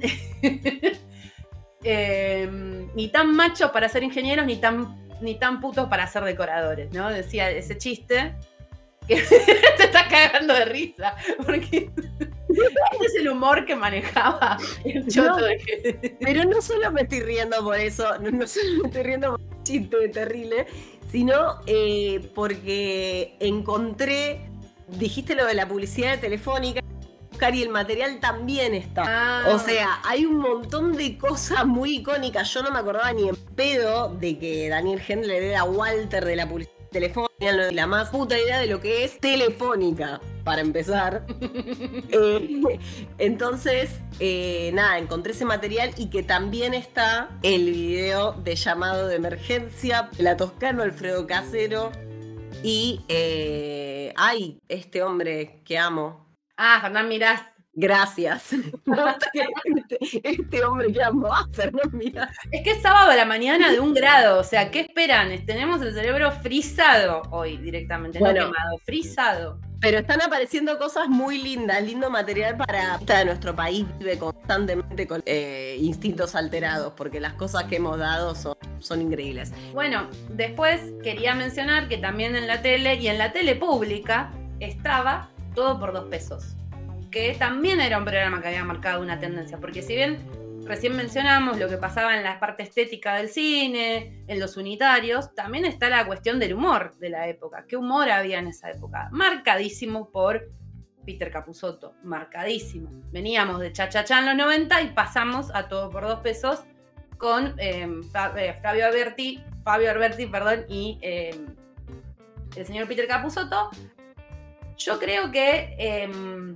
eh, ni tan machos para ser ingenieros, ni tan, ni tan putos para ser decoradores, ¿no? Decía ese chiste... que te está cagando de risa, porque ese es el humor que manejaba el choto. No, de que... Pero no solo me estoy riendo por eso, no, no solo me estoy riendo por el chiste terrible, sino eh, porque encontré, dijiste lo de la publicidad de Telefónica, y el material también está. Ah. O sea, hay un montón de cosas muy icónicas. Yo no me acordaba ni en pedo de que Daniel Hendler era Walter de la publicidad Telefónica, la más puta idea de lo que es Telefónica, para empezar. eh, entonces, eh, nada, encontré ese material y que también está el video de Llamado de Emergencia, La Toscano, Alfredo Casero y, eh, ay, este hombre que amo. Ah, Fernán Mirás. Gracias. este, este hombre que amo, ah, Fernán Mirás. Es que es sábado a la mañana de un grado, o sea, ¿qué esperan? Tenemos el cerebro frisado hoy directamente, bueno, no quemado, frisado. Pero están apareciendo cosas muy lindas, lindo material para de nuestro país vive constantemente con eh, instintos alterados, porque las cosas que hemos dado son, son increíbles. Bueno, después quería mencionar que también en la tele y en la tele pública estaba Todo por dos pesos, que también era un programa que había marcado una tendencia, porque si bien recién mencionamos lo que pasaba en la parte estética del cine, en los unitarios, también está la cuestión del humor de la época. ¿Qué humor había en esa época? Marcadísimo por Peter Capusotto, marcadísimo. Veníamos de Cha Cha Cha en los noventa y pasamos a Todo por dos pesos con eh, Fabio Alberti, Fabio Alberti, perdón, y eh, el señor Peter Capusotto. Yo creo que... Eh,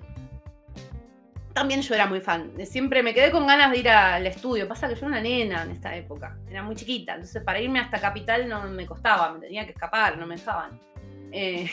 también yo era muy fan. Siempre me quedé con ganas de ir al estudio. Pasa que yo era una nena en esta época. Era muy chiquita. Entonces para irme hasta Capital no me costaba. Me tenía que escapar, no me dejaban. Eh...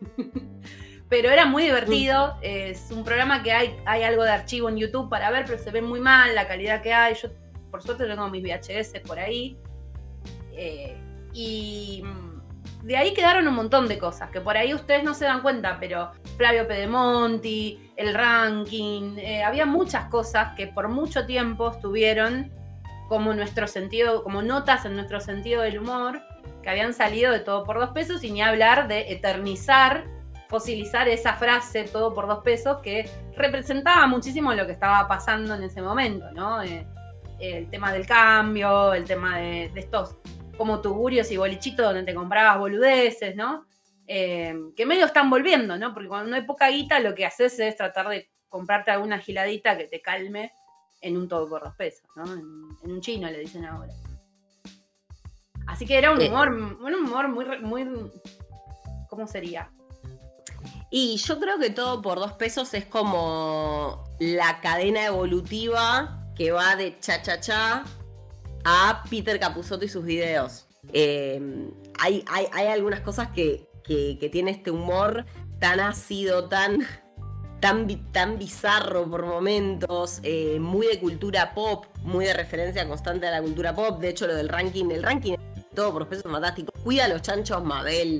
pero era muy divertido. Es un programa que hay, hay algo de archivo en YouTube para ver, pero se ve muy mal la calidad que hay. Yo por suerte tengo mis V H S por ahí. Eh... Y... de ahí quedaron un montón de cosas, que por ahí ustedes no se dan cuenta, pero Flavio Pedemonti, el ranking, eh, había muchas cosas que por mucho tiempo estuvieron como nuestro sentido, como notas en nuestro sentido del humor, que habían salido de Todo por dos pesos, y ni hablar de eternizar, fosilizar esa frase Todo por dos pesos, que representaba muchísimo lo que estaba pasando en ese momento, ¿no? Eh, el tema del cambio, el tema de, de estos como tugurios y bolichitos donde te comprabas boludeces, ¿no? Eh, que medio están volviendo, ¿no? Porque cuando no hay poca guita, lo que haces es tratar de comprarte alguna giladita que te calme en un todo por dos pesos, ¿no? En, en un chino le dicen ahora. Así que era un humor, un humor muy, muy, ¿cómo sería? Y yo creo que todo por dos pesos es como la cadena evolutiva que va de cha cha cha a Peter Capusotto y sus videos. Eh, hay, hay, hay algunas cosas que, que, que tiene este humor tan ácido, tan, tan, tan bizarro por momentos, eh, muy de cultura pop, muy de referencia constante a la cultura pop. De hecho, lo del ranking, el ranking todo por dos pesos fantástico. Cuida a los chanchos, Mabel.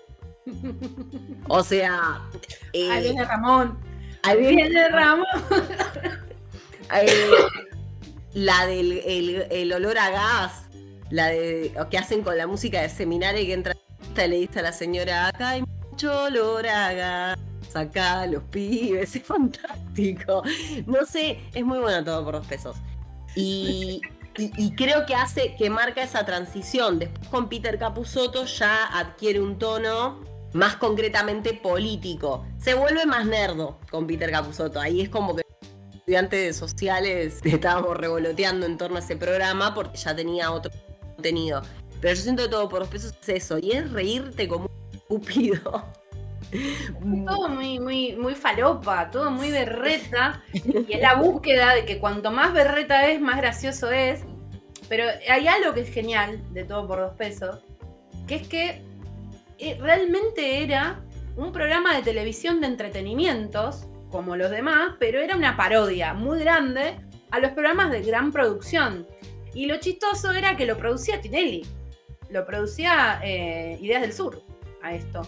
O sea... Eh, ahí viene Ramón. Ahí viene, viene Ramón. Eh, la del el, el olor a gas, la de que hacen con la música de seminario, que entra y le dice a la señora, acá hay mucho olor a gas, acá los pibes, es fantástico. No sé, es muy bueno todo por dos pesos. Y... Y, y creo que hace, que marca esa transición. Después con Peter Capusotto ya adquiere un tono más concretamente político. Se vuelve más nerdo con Peter Capusotto. Ahí es como que los estudiantes de sociales estábamos revoloteando en torno a ese programa porque ya tenía otro contenido. Pero yo siento que todo por dos pesos es eso. Y es reírte como un estúpido. Todo muy, muy, muy falopa, todo muy berreta, y es la búsqueda de que cuanto más berreta es, más gracioso es. Pero hay algo que es genial de todo por dos pesos, que es que realmente era un programa de televisión de entretenimientos, como los demás, pero era una parodia muy grande a los programas de gran producción. Y lo chistoso era que lo producía Tinelli, lo producía eh, Ideas del Sur a esto.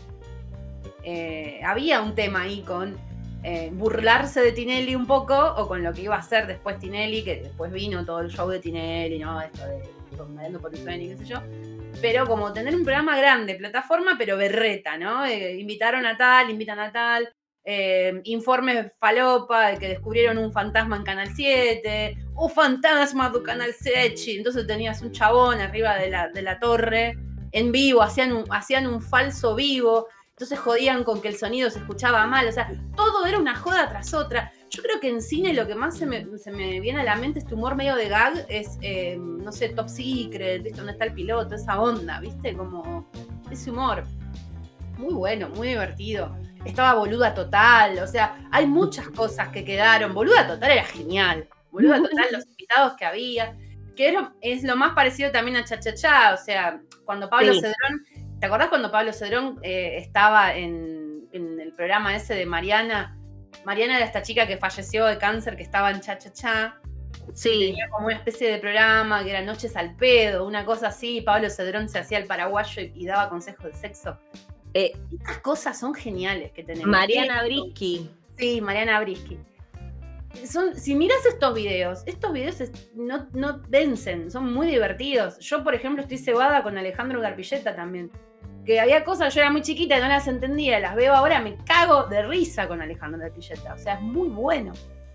Eh, había un tema ahí con eh, burlarse de Tinelli un poco, o con lo que iba a hacer después Tinelli, que después vino todo el show de Tinelli, ¿no? Esto de Comediando por un sueño y qué sé yo. Pero como tener un programa grande, plataforma, pero berreta, ¿no? Eh, invitaron a tal, invitan a tal, eh, informes falopa de que descubrieron un fantasma en Canal siete, un fantasma de Canal siete, entonces tenías un chabón arriba de la, de la torre, en vivo, hacían un, hacían un falso vivo. Entonces jodían con que el sonido se escuchaba mal, o sea, todo era una joda tras otra. Yo creo que en cine lo que más se me, se me viene a la mente, este humor medio de gag, es, eh, no sé, Top Secret, ¿viste? ¿Dónde está el piloto? Esa onda, ¿viste? Como ese humor. Muy bueno, muy divertido. Estaba Boluda Total, o sea, hay muchas cosas que quedaron. Boluda Total era genial. Boluda Total, los invitados que había, que era, es lo más parecido también a Cha Cha Cha, o sea, cuando Pablo sí. Cedrón... ¿Te acordás cuando Pablo Cedrón eh, estaba en, en el programa ese de Mariana? Mariana era esta chica que falleció de cáncer, que estaba en Cha Cha Cha. Sí. Tenía como una especie de programa que era Noches al Pedo, una cosa así. Pablo Cedrón se hacía el paraguayo y, y daba consejos de sexo. Eh, Estas cosas son geniales que tenemos. Mariana Brisky. Sí, Mariana Brisky. Son, si miras estos videos, estos videos es, no, no vencen, son muy divertidos. Yo, por ejemplo, estoy cebada con Alejandro Garpilleta también. Que había cosas, yo era muy chiquita y no las entendía, las veo ahora, me cago de risa con Alejandro Garpilleta. O sea, es muy bueno.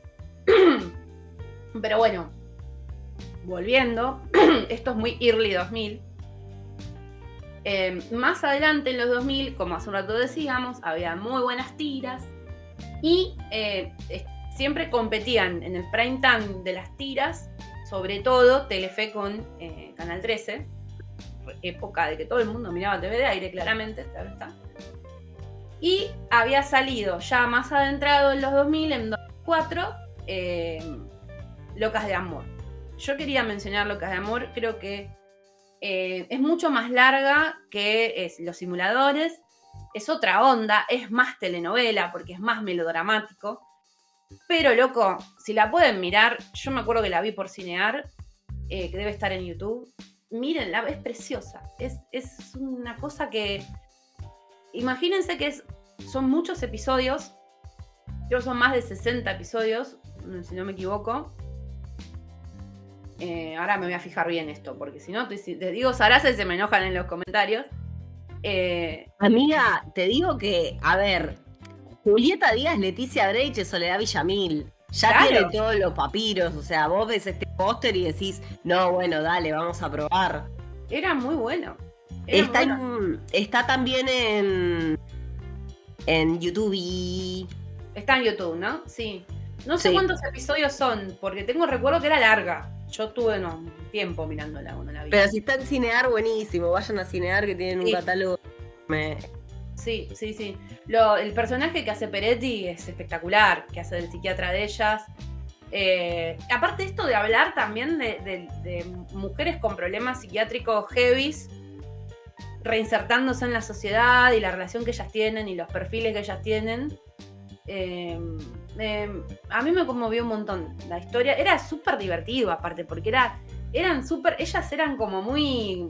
Pero bueno, volviendo, esto es muy early dos mil. Eh, más adelante en los dos mil, como hace un rato decíamos, había muy buenas tiras y eh, siempre competían en el prime time de las tiras, sobre todo Telefe con eh, Canal trece, época de que todo el mundo miraba T V de aire, claramente, esta vez está. Y había salido ya más adentrado en los dos mil, en dos mil cuatro, eh, Locas de Amor. Yo quería mencionar Locas de Amor, creo que eh, es mucho más larga que es, Los Simuladores, es otra onda, es más telenovela porque es más melodramático. Pero, loco, si la pueden mirar, yo me acuerdo que la vi por Cinear, eh, que debe estar en YouTube. Mírenla, es preciosa. Es, es una cosa que... Imagínense que es, son muchos episodios. Creo que son más de sesenta episodios, si no me equivoco. Eh, ahora me voy a fijar bien esto, porque si no, te, te digo Sarasa y se me enojan en los comentarios. Eh, Amiga, te digo que, a ver... Julieta Díaz, Leticia Breche, Soledad Villamil. Ya claro. Tiene todos los papiros. O sea, vos ves este póster y decís, no, bueno, dale, vamos a probar. Era muy bueno. Era está, muy bueno. En, está también en, en YouTube. Y... Está en YouTube, ¿no? Sí. No sé Sí. cuántos episodios son, porque tengo recuerdo que era larga. Yo tuve no, un tiempo mirándola cuando la vi. Pero si está en Cinear, buenísimo. Vayan a Cinear, que tienen un Sí. catálogo. Me... Sí, sí, sí. Lo, el personaje que hace Peretti es espectacular, que hace del psiquiatra de ellas. Eh, aparte esto de hablar también de, de, de mujeres con problemas psiquiátricos heavies, reinsertándose en la sociedad y la relación que ellas tienen y los perfiles que ellas tienen. Eh, eh, a mí me conmovió un montón la historia. Era súper divertido aparte, porque era, eran súper, ellas eran como muy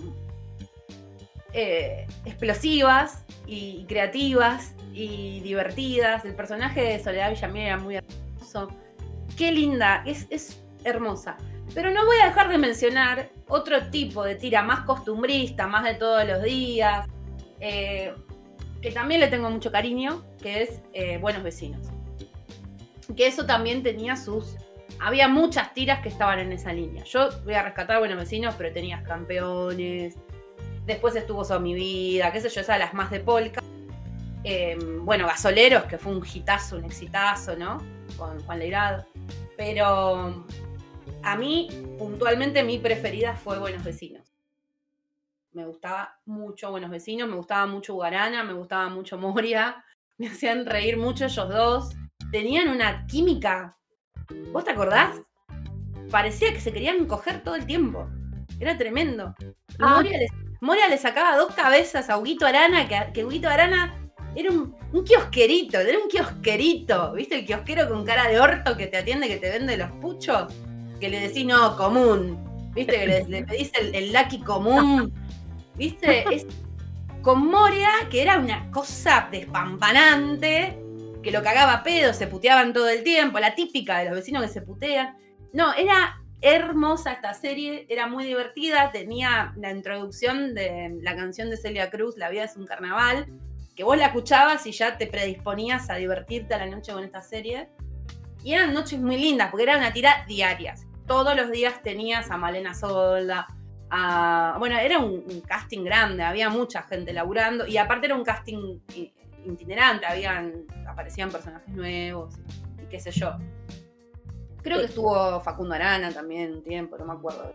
eh, explosivas y creativas y divertidas. El personaje de Soledad Villamil era muy hermoso. Qué linda, es, es hermosa. Pero no voy a dejar de mencionar otro tipo de tira más costumbrista, más de todos los días, eh, que también le tengo mucho cariño, que es eh, Buenos Vecinos. Que eso también tenía sus... Había muchas tiras que estaban en esa línea. Yo voy a rescatar Buenos Vecinos, pero tenías Campeones, después estuvo So Mi Vida, qué sé yo, esas las más de polka. Eh, bueno, Gasoleros, que fue un hitazo, un exitazo, ¿no? Con Juan Leirado. Pero a mí, puntualmente, mi preferida fue Buenos Vecinos. Me gustaba mucho Buenos Vecinos, me gustaba mucho Ugarana, me gustaba mucho Moria. Me hacían reír mucho ellos dos. Tenían una química. ¿Vos te acordás? Parecía que se querían coger todo el tiempo. Era tremendo. Ah. Moria, le, Moria le sacaba dos cabezas a Huguito Arana, que, que Huguito Arana era un, un kiosquerito, era un kiosquerito. ¿Viste? El kiosquero con cara de orto que te atiende, que te vende los puchos. Que le decís, no, común. ¿Viste? Que le, le pedís el, el Lucky común. ¿Viste? Es, con Moria, que era una cosa despampanante, que lo cagaba a pedo, se puteaban todo el tiempo, la típica de los vecinos que se putean. No, era hermosa esta serie, era muy divertida, tenía la introducción de la canción de Celia Cruz, La vida es un carnaval, que vos la escuchabas y ya te predisponías a divertirte a la noche con esta serie. Y eran noches muy lindas, porque era una tira diarias. Todos los días tenías a Malena Solda, a... bueno, era un, un casting grande, había mucha gente laburando, y aparte era un casting itinerante, habían, aparecían personajes nuevos y, y qué sé yo. Creo que estuvo Facundo Arana también un tiempo, no me acuerdo.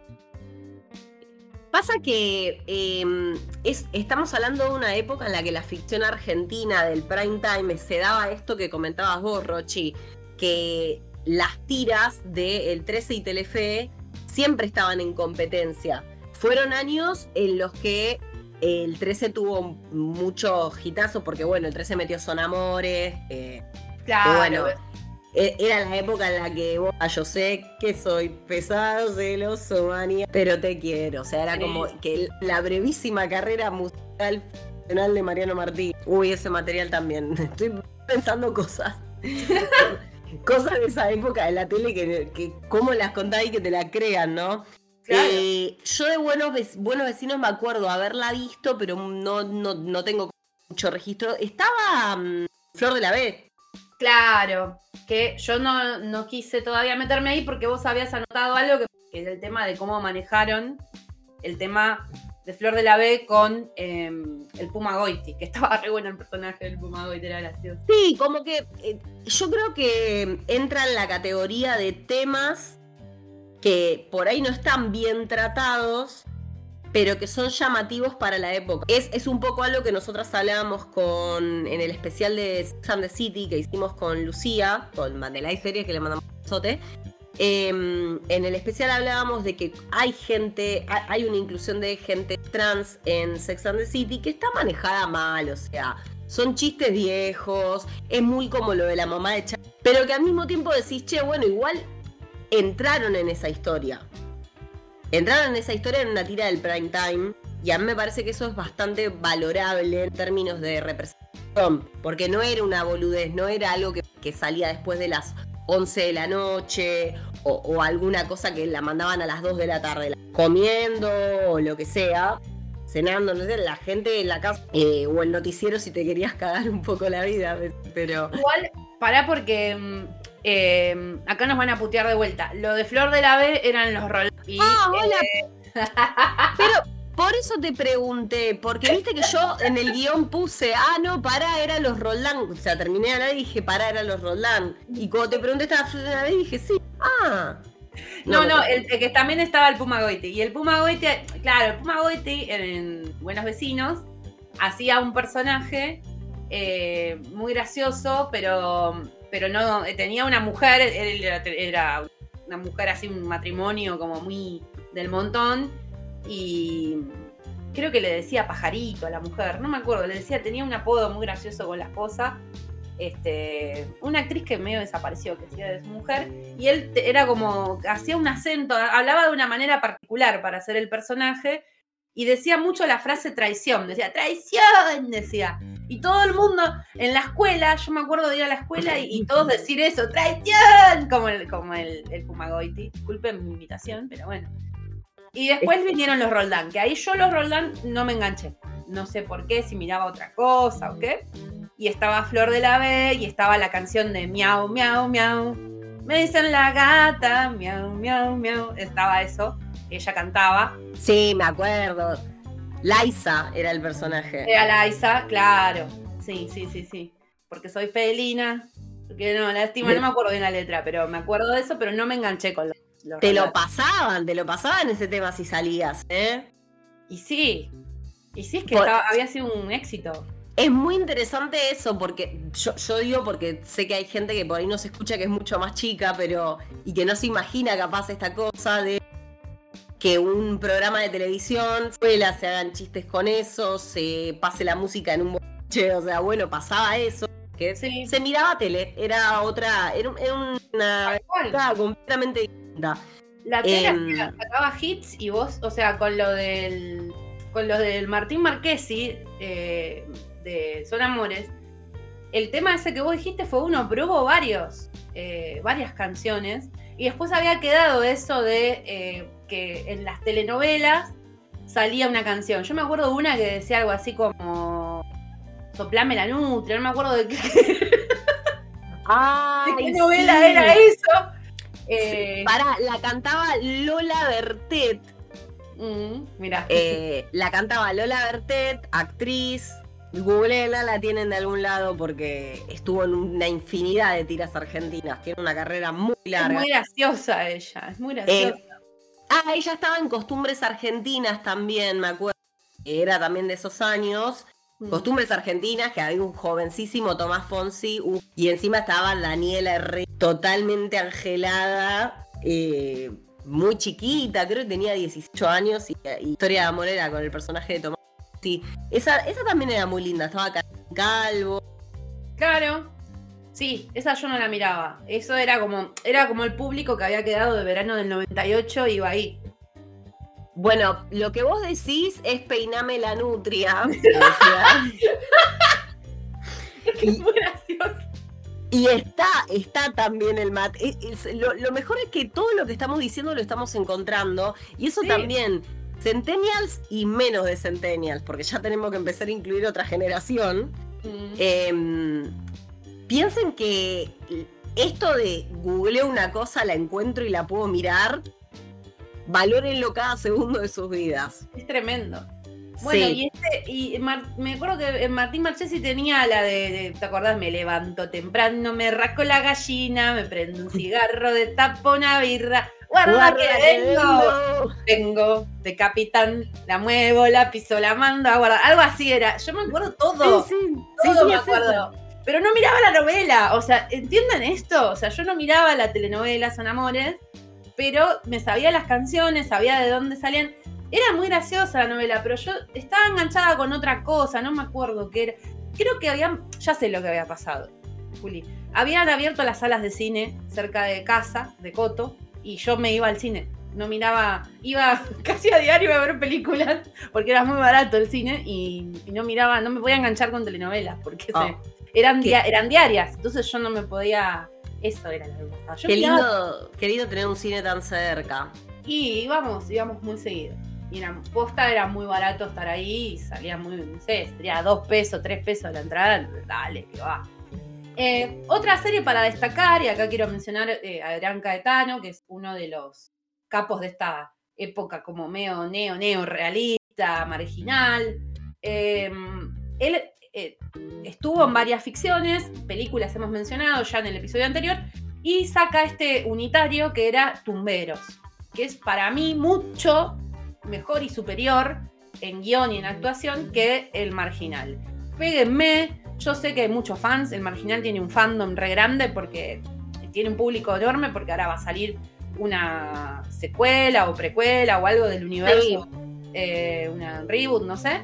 Pasa que eh, es, estamos hablando de una época en la que la ficción argentina del prime time se daba esto que comentabas vos, Rochi, que las tiras de El trece y Telefe siempre estaban en competencia. Fueron años en los que el trece tuvo muchos hitazos, porque bueno, el trece metió Son Amores, eh, claro, que bueno, era la época en la que vos, yo sé que soy pesado, celoso, manía, pero te quiero. O sea, era sí. Como que la brevísima carrera musical profesional de Mariano Martín. Uy, ese material también. Estoy pensando cosas. Cosas de esa época de la tele que, que cómo las contás y que te la crean, ¿no? Claro. Eh, yo de buenos, buenos Vecinos me acuerdo haberla visto, pero no, no, no tengo mucho registro. Estaba um, Flor de la B. Claro, que yo no, no quise todavía meterme ahí porque vos habías anotado algo que, que era el tema de cómo manejaron el tema de Flor de la B con eh, el Puma Goiti, que estaba re bueno el personaje del Puma Goiti, era gracioso. Sí, como que eh, yo creo que entra en la categoría de temas que por ahí no están bien tratados, pero que son llamativos para la época. Es, es un poco algo que nosotras hablábamos con, en el especial de Sex and the City que hicimos con Lucía, con Mandelay Series, que le mandamos un besote. Eh, en el especial hablábamos de que hay gente, hay una inclusión de gente trans en Sex and the City que está manejada mal, o sea, son chistes viejos, es muy como lo de la mamá de Charlie, pero que al mismo tiempo decís, che, bueno, igual entraron en esa historia. Entraron en esa historia en una tira del prime time, y a mí me parece que eso es bastante valorable en términos de representación, porque no era una boludez, no era algo que, que salía después de las once de la noche, o, o alguna cosa que la mandaban a las dos de la tarde, comiendo o lo que sea, cenando, no sé, la gente en la casa, eh, o el noticiero si te querías cagar un poco la vida, pero... Igual, pará porque... Eh, acá nos van a putear de vuelta. Lo de Flor de la B eran los roles. Ah, hola. Eh... Pero Por eso te pregunté, porque viste que yo en el guión puse, ah, no, pará, eran los Roldán. O sea, terminé de hablar y dije, pará, eran los Roldán. Y cuando te pregunté esta vez dije, sí, ah. No, no, no el, el que también estaba el Puma Goiti. Y el Puma Goiti, claro, el Puma Goiti en Buenos Vecinos hacía un personaje eh, muy gracioso, pero, pero no, tenía una mujer, él era, era una mujer así, un matrimonio como muy del montón. Y creo que le decía pajarito a la mujer, no me acuerdo, le decía, tenía un apodo muy gracioso con la esposa, este, una actriz que medio desapareció, que hacía de su mujer, y él era como, hacía un acento, hablaba de una manera particular para hacer el personaje, y decía mucho la frase traición, decía, traición, decía, y todo el mundo en la escuela, yo me acuerdo de ir a la escuela y, y todos decir eso, traición, como el, como el, el Puma Goiti, disculpen mi imitación, pero bueno. Y después vinieron los Roldán, que ahí yo los Roldán no me enganché. No sé por qué, si miraba otra cosa o qué. Y estaba Flor de la B y estaba la canción de miau, miau, miau. Me dicen la gata, miau, miau, miau. Estaba eso, ella cantaba. Sí, me acuerdo. Liza era el personaje. Era Liza, claro. Sí, sí, sí, sí. Porque soy felina. Porque no, lástima, no me acuerdo bien la letra, pero me acuerdo de eso, pero no me enganché con los... Te lo pasaban, te lo pasaban ese tema si salías, ¿eh? Y sí, y sí es que estaba, había sido un éxito. Es muy interesante eso, porque yo, yo digo porque sé que hay gente que por ahí no se escucha, que es mucho más chica, pero y que no se imagina capaz esta cosa de que un programa de televisión, escuela, se hagan chistes con eso, se pase la música en un boliche, o sea, bueno, pasaba eso. Que sí. Se miraba tele, era otra, era, era una cosa completamente distinta. La tele eh, sacaba hits y vos, o sea, con lo del con lo del Martín Marquesi eh, de Son Amores, el tema ese que vos dijiste fue uno, pero hubo varios, eh, varias canciones, y después había quedado eso de eh, que en las telenovelas salía una canción. Yo me acuerdo de una que decía algo así como Soplame la nutria, no me acuerdo de qué. Ay, ¿de qué novela sí. era eso? Eh, sí, pará, la cantaba Lola Bertet. Mm, mira. Eh, la cantaba Lola Bertet, actriz. Googleela, la tienen de algún lado porque estuvo en una infinidad de tiras argentinas. Tiene una carrera muy larga. Es muy graciosa ella, es muy graciosa. Eh, ah, ella estaba en Costumbres Argentinas también, me acuerdo. Era también de esos años. Costumbres Argentinas, que había un jovencísimo Tomás Fonsi, uh, y encima estaba Daniela Herrera, totalmente angelada, eh, muy chiquita, creo que tenía dieciocho años, y, y Historia de Amor era con el personaje de Tomás Fonsi. Esa, esa también era muy linda, estaba calvo. Claro, sí, esa yo no la miraba. Eso era como, era como el público que había quedado de verano del noventa y ocho, iba ahí. Bueno, lo que vos decís es Peiname la nutria. Es que es muy gracioso. Y está, está también el mat. Es, es, lo, lo mejor es que todo lo que estamos diciendo lo estamos encontrando. Y eso sí. También, centennials y menos de centennials, porque ya tenemos que empezar a incluir otra generación. Mm. Eh, piensen que esto de googleo una cosa, la encuentro y la puedo mirar. Valórenlo cada segundo de sus vidas. Es tremendo. Bueno, sí. y este, y Mar, me acuerdo que Martín Marchesi tenía la de, de, ¿te acordás? Me levanto temprano, me rasco la gallina, me prendo un cigarro, de tapo una birra, guarda, guarda que vengo. Vengo de capitán, la muevo, la piso, la mando a guardar. Algo así era. Yo me acuerdo todo. Sí, sí, todo sí, me acuerdo. Eso. Pero no miraba la novela. O sea, ¿entienden esto? O sea, yo no miraba la telenovela Son Amores, pero me sabía las canciones, sabía de dónde salían. Era muy graciosa la novela, pero yo estaba enganchada con otra cosa, no me acuerdo qué era. Creo que habían, ya sé lo que había pasado, Juli. Habían abierto las salas de cine cerca de casa, de Coto, y yo me iba al cine. No miraba, iba casi a diario a ver películas, porque era muy barato el cine, y, y no miraba, no me podía enganchar con telenovelas, porque oh, se, eran, dia, eran diarias, entonces yo no me podía... Eso era lo que pasaba. Yo qué, miraba, lindo, qué lindo tener un cine tan cerca. Y íbamos, íbamos muy seguido. Y era, posta era muy barato estar ahí y salía muy, no sé, sería dos pesos, tres pesos la entrada, dale, que va. Eh, otra serie para destacar, y acá quiero mencionar eh, a Adrián Caetano, que es uno de los capos de esta época como medio neo, neo realista, artista marginal. Eh, él eh, estuvo en varias ficciones, películas hemos mencionado ya en el episodio anterior, y saca este unitario que era Tumberos, que es para mí mucho mejor y superior en guión y en actuación que El Marginal. Péguenme, yo sé que hay muchos fans, El Marginal tiene un fandom re grande porque tiene un público enorme, porque ahora va a salir una secuela o precuela o algo del universo, sí. eh, una reboot, no sé.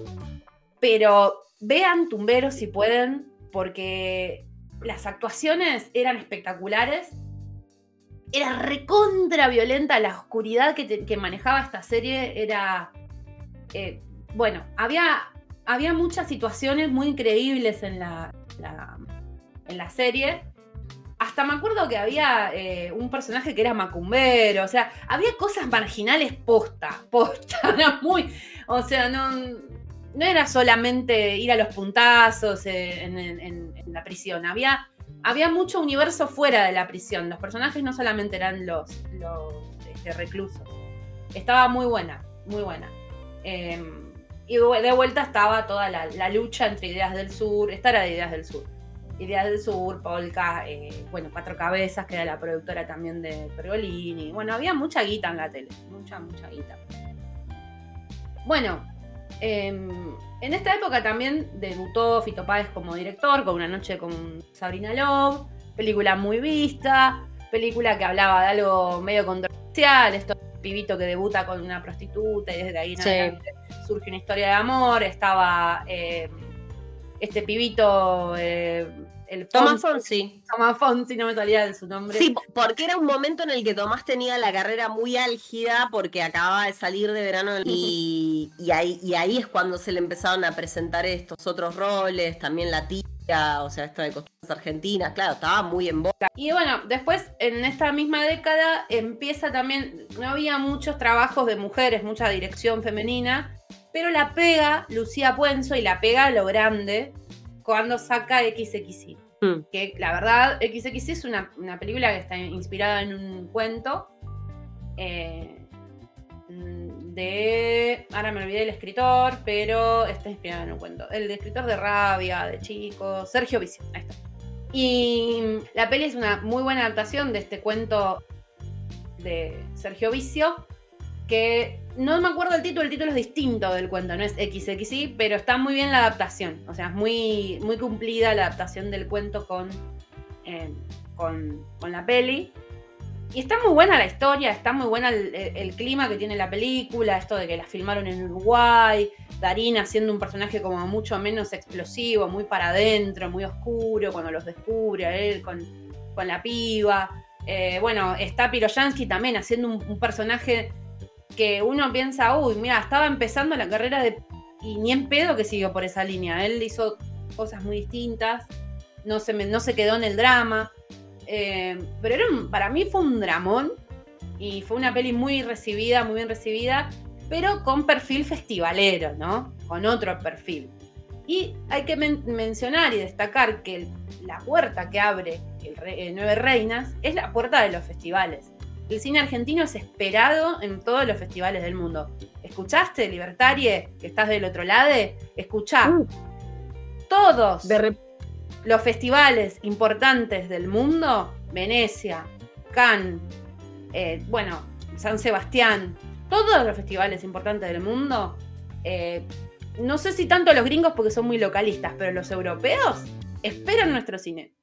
Pero vean Tumberos si pueden, porque las actuaciones eran espectaculares. Era recontra violenta, la oscuridad que, te, que manejaba esta serie era... Eh, bueno, había, había muchas situaciones muy increíbles en la, la, en la serie. Hasta me acuerdo que había eh, un personaje que era macumbero, o sea, había cosas marginales posta, posta, era muy... O sea, no, no era solamente ir a los puntazos eh, en, en, en la prisión, había... Había mucho universo fuera de la prisión. Los personajes no solamente eran los, los este, reclusos. Estaba muy buena, muy buena. Eh, y de vuelta estaba toda la, la lucha entre Ideas del Sur. Esta era de Ideas del Sur. Ideas del Sur, Polka, eh, bueno, Cuatro Cabezas, que era la productora también de Pergolini. Bueno, había mucha guita en la tele. Mucha, mucha guita. Bueno, eh, en esta época también debutó Fito Páez como director, con Una noche con Sabrina Love, película muy vista, película que hablaba de algo medio controversial, esto pibito que debuta con una prostituta y desde ahí en adelante surge una historia de amor. Estaba eh, este pibito, eh, el Tomás Fonsi. Tomás Fonsi, no me salía de su nombre. Sí, porque era un momento en el que Tomás tenía la carrera muy álgida porque acababa de salir de verano y, y, ahí, y ahí es cuando se le empezaron a presentar estos otros roles, también la tía, o sea, esto de costumbres argentinas, claro, estaba muy en boca. Y bueno, después en esta misma década empieza también, no había muchos trabajos de mujeres, mucha dirección femenina, pero la pega Lucía Puenzo y la pega a lo grande cuando saca Equis Equis Y. Mm. Que la verdad, Equis Equis Y es una, una película que está inspirada en un cuento eh, de... Ahora me olvidé del escritor, pero está inspirada en un cuento. El de escritor de Rabia, de Chicos, Sergio Vicio. Ahí está. Y la peli es una muy buena adaptación de este cuento de Sergio Vicio, que no me acuerdo el título, el título es distinto del cuento, no es Equis Equis Y, pero está muy bien la adaptación, o sea, es muy, muy cumplida la adaptación del cuento con, eh, con, con la peli. Y está muy buena la historia, está muy buena el, el, el clima que tiene la película, esto de que la filmaron en Uruguay, Darín haciendo un personaje como mucho menos explosivo, muy para adentro, muy oscuro, cuando los descubre a él con, con la piba. Eh, bueno, está Piroyansky también haciendo un, un personaje que uno piensa, uy, mira, estaba empezando la carrera de... Y ni en pedo que siguió por esa línea. Él hizo cosas muy distintas, no se, me, no se quedó en el drama. Eh, pero era un, para mí fue un dramón y fue una peli muy recibida, muy bien recibida, pero con perfil festivalero, ¿no? Con otro perfil. Y hay que men- mencionar y destacar que el, la puerta que abre el, Re- el Nueve Reinas es la puerta de los festivales. El cine argentino es esperado en todos los festivales del mundo. ¿Escuchaste, Libertarie, que estás del otro lado? Escuchá. Uh, todos de rep- los festivales importantes del mundo, Venecia, Cannes, eh, bueno, San Sebastián, todos los festivales importantes del mundo, eh, no sé si tanto los gringos porque son muy localistas, pero los europeos esperan nuestro cine.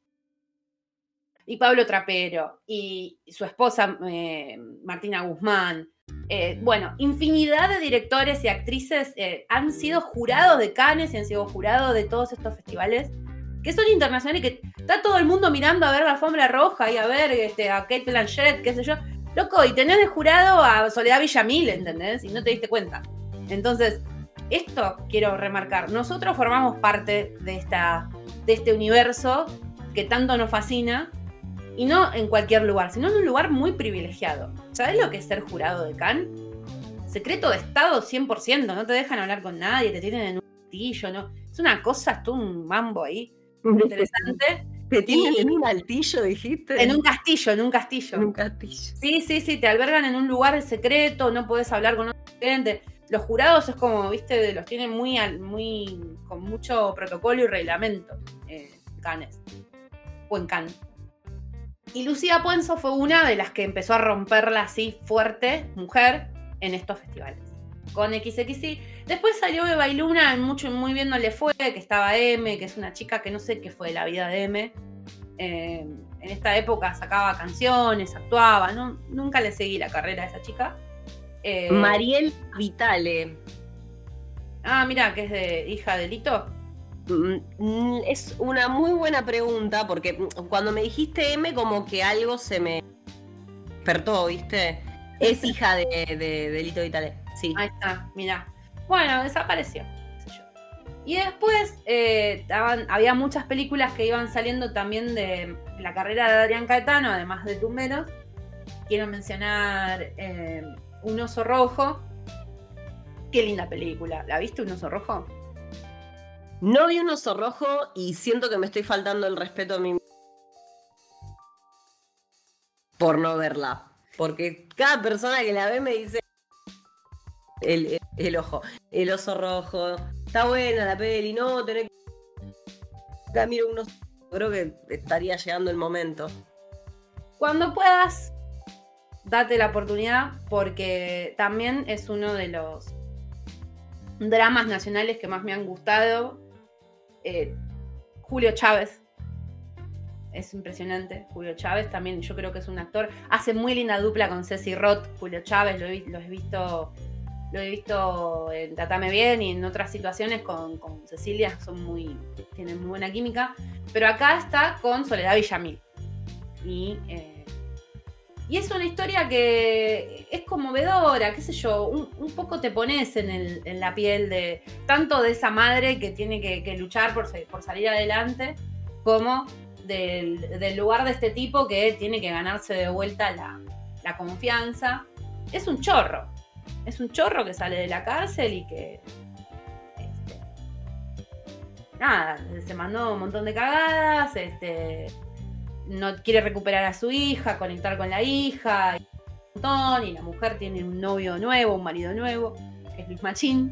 Y Pablo Trapero, y su esposa eh, Martina Guzmán, eh, bueno, infinidad de directores y actrices eh, han sido jurados de Cannes y han sido jurados de todos estos festivales que son internacionales y que está todo el mundo mirando a ver la alfombra roja y a ver este, a Kate Blanchett, qué sé yo. Loco, y tenés de jurado a Soledad Villamil, ¿entendés? Y no te diste cuenta. Entonces, esto quiero remarcar. Nosotros formamos parte de, esta, de este universo que tanto nos fascina, y no en cualquier lugar, sino en un lugar muy privilegiado. ¿Sabés lo que es ser jurado de Cannes? Secreto de Estado cien por ciento, no te dejan hablar con nadie, te tienen en un altillo, ¿no? Es una cosa, es todo un mambo ahí, interesante. ¿Te tienen y, en un altillo, dijiste? En un castillo, en un castillo. En un castillo. Sí, sí, sí, te albergan en un lugar secreto, no podés hablar con otra gente. los jurados es como, viste, los tienen muy, muy con mucho protocolo y reglamento, eh, Cannes, o en Cannes. Y Lucía Puenzo fue una de las que empezó a romperla así fuerte, mujer, en estos festivales. Con equis equis y. Después salió Eva y Luna, mucho, muy bien no le fue, que estaba M, que es una chica que no sé qué fue de la vida de M. Eh, en esta época sacaba canciones, actuaba, ¿no? Nunca le seguí la carrera a esa chica. Eh, Mariel Vitale. Ah, mira, que es de hija de Lito. Es una muy buena pregunta, porque cuando me dijiste M, como que algo se me despertó, ¿viste? Es hija de, de, de Lito Vitale, sí. Ahí está, mira. Bueno, desapareció, qué sé yo. Y después eh, estaban, había muchas películas que iban saliendo también de la carrera de Adrián Caetano, además de Tumberos. Quiero mencionar eh, Un oso rojo. Qué linda película. ¿La viste, Un oso rojo? No vi Un oso rojo y siento que me estoy faltando el respeto a mí por no verla. Porque cada persona que la ve me dice el, el, el ojo, el oso rojo. Está buena la peli, no, tenés que... Miro unos... Creo que estaría llegando el momento. Cuando puedas, date la oportunidad, porque también es uno de los dramas nacionales que más me han gustado. Eh, Julio Chávez. Es impresionante, Julio Chávez también, yo creo que es un actor, hace muy linda dupla con Ceci Roth. Julio Chávez, lo he, lo he visto lo he visto en Tratame Bien y en otras situaciones con, con Cecilia, son muy, tienen muy buena química, pero acá está con Soledad Villamil y, eh, y es una historia que es conmovedora, qué sé yo, un, un poco te pones en, el, en la piel de tanto de esa madre que tiene que, que luchar por, por salir adelante, como Del, del lugar de este tipo que tiene que ganarse de vuelta la, la confianza. Es un chorro. Es un chorro que sale de la cárcel y que este, nada, se mandó un montón de cagadas, este, no quiere recuperar a su hija, conectar con la hija, y, un montón, y la mujer tiene un novio nuevo, un marido nuevo, que es Luis Machín.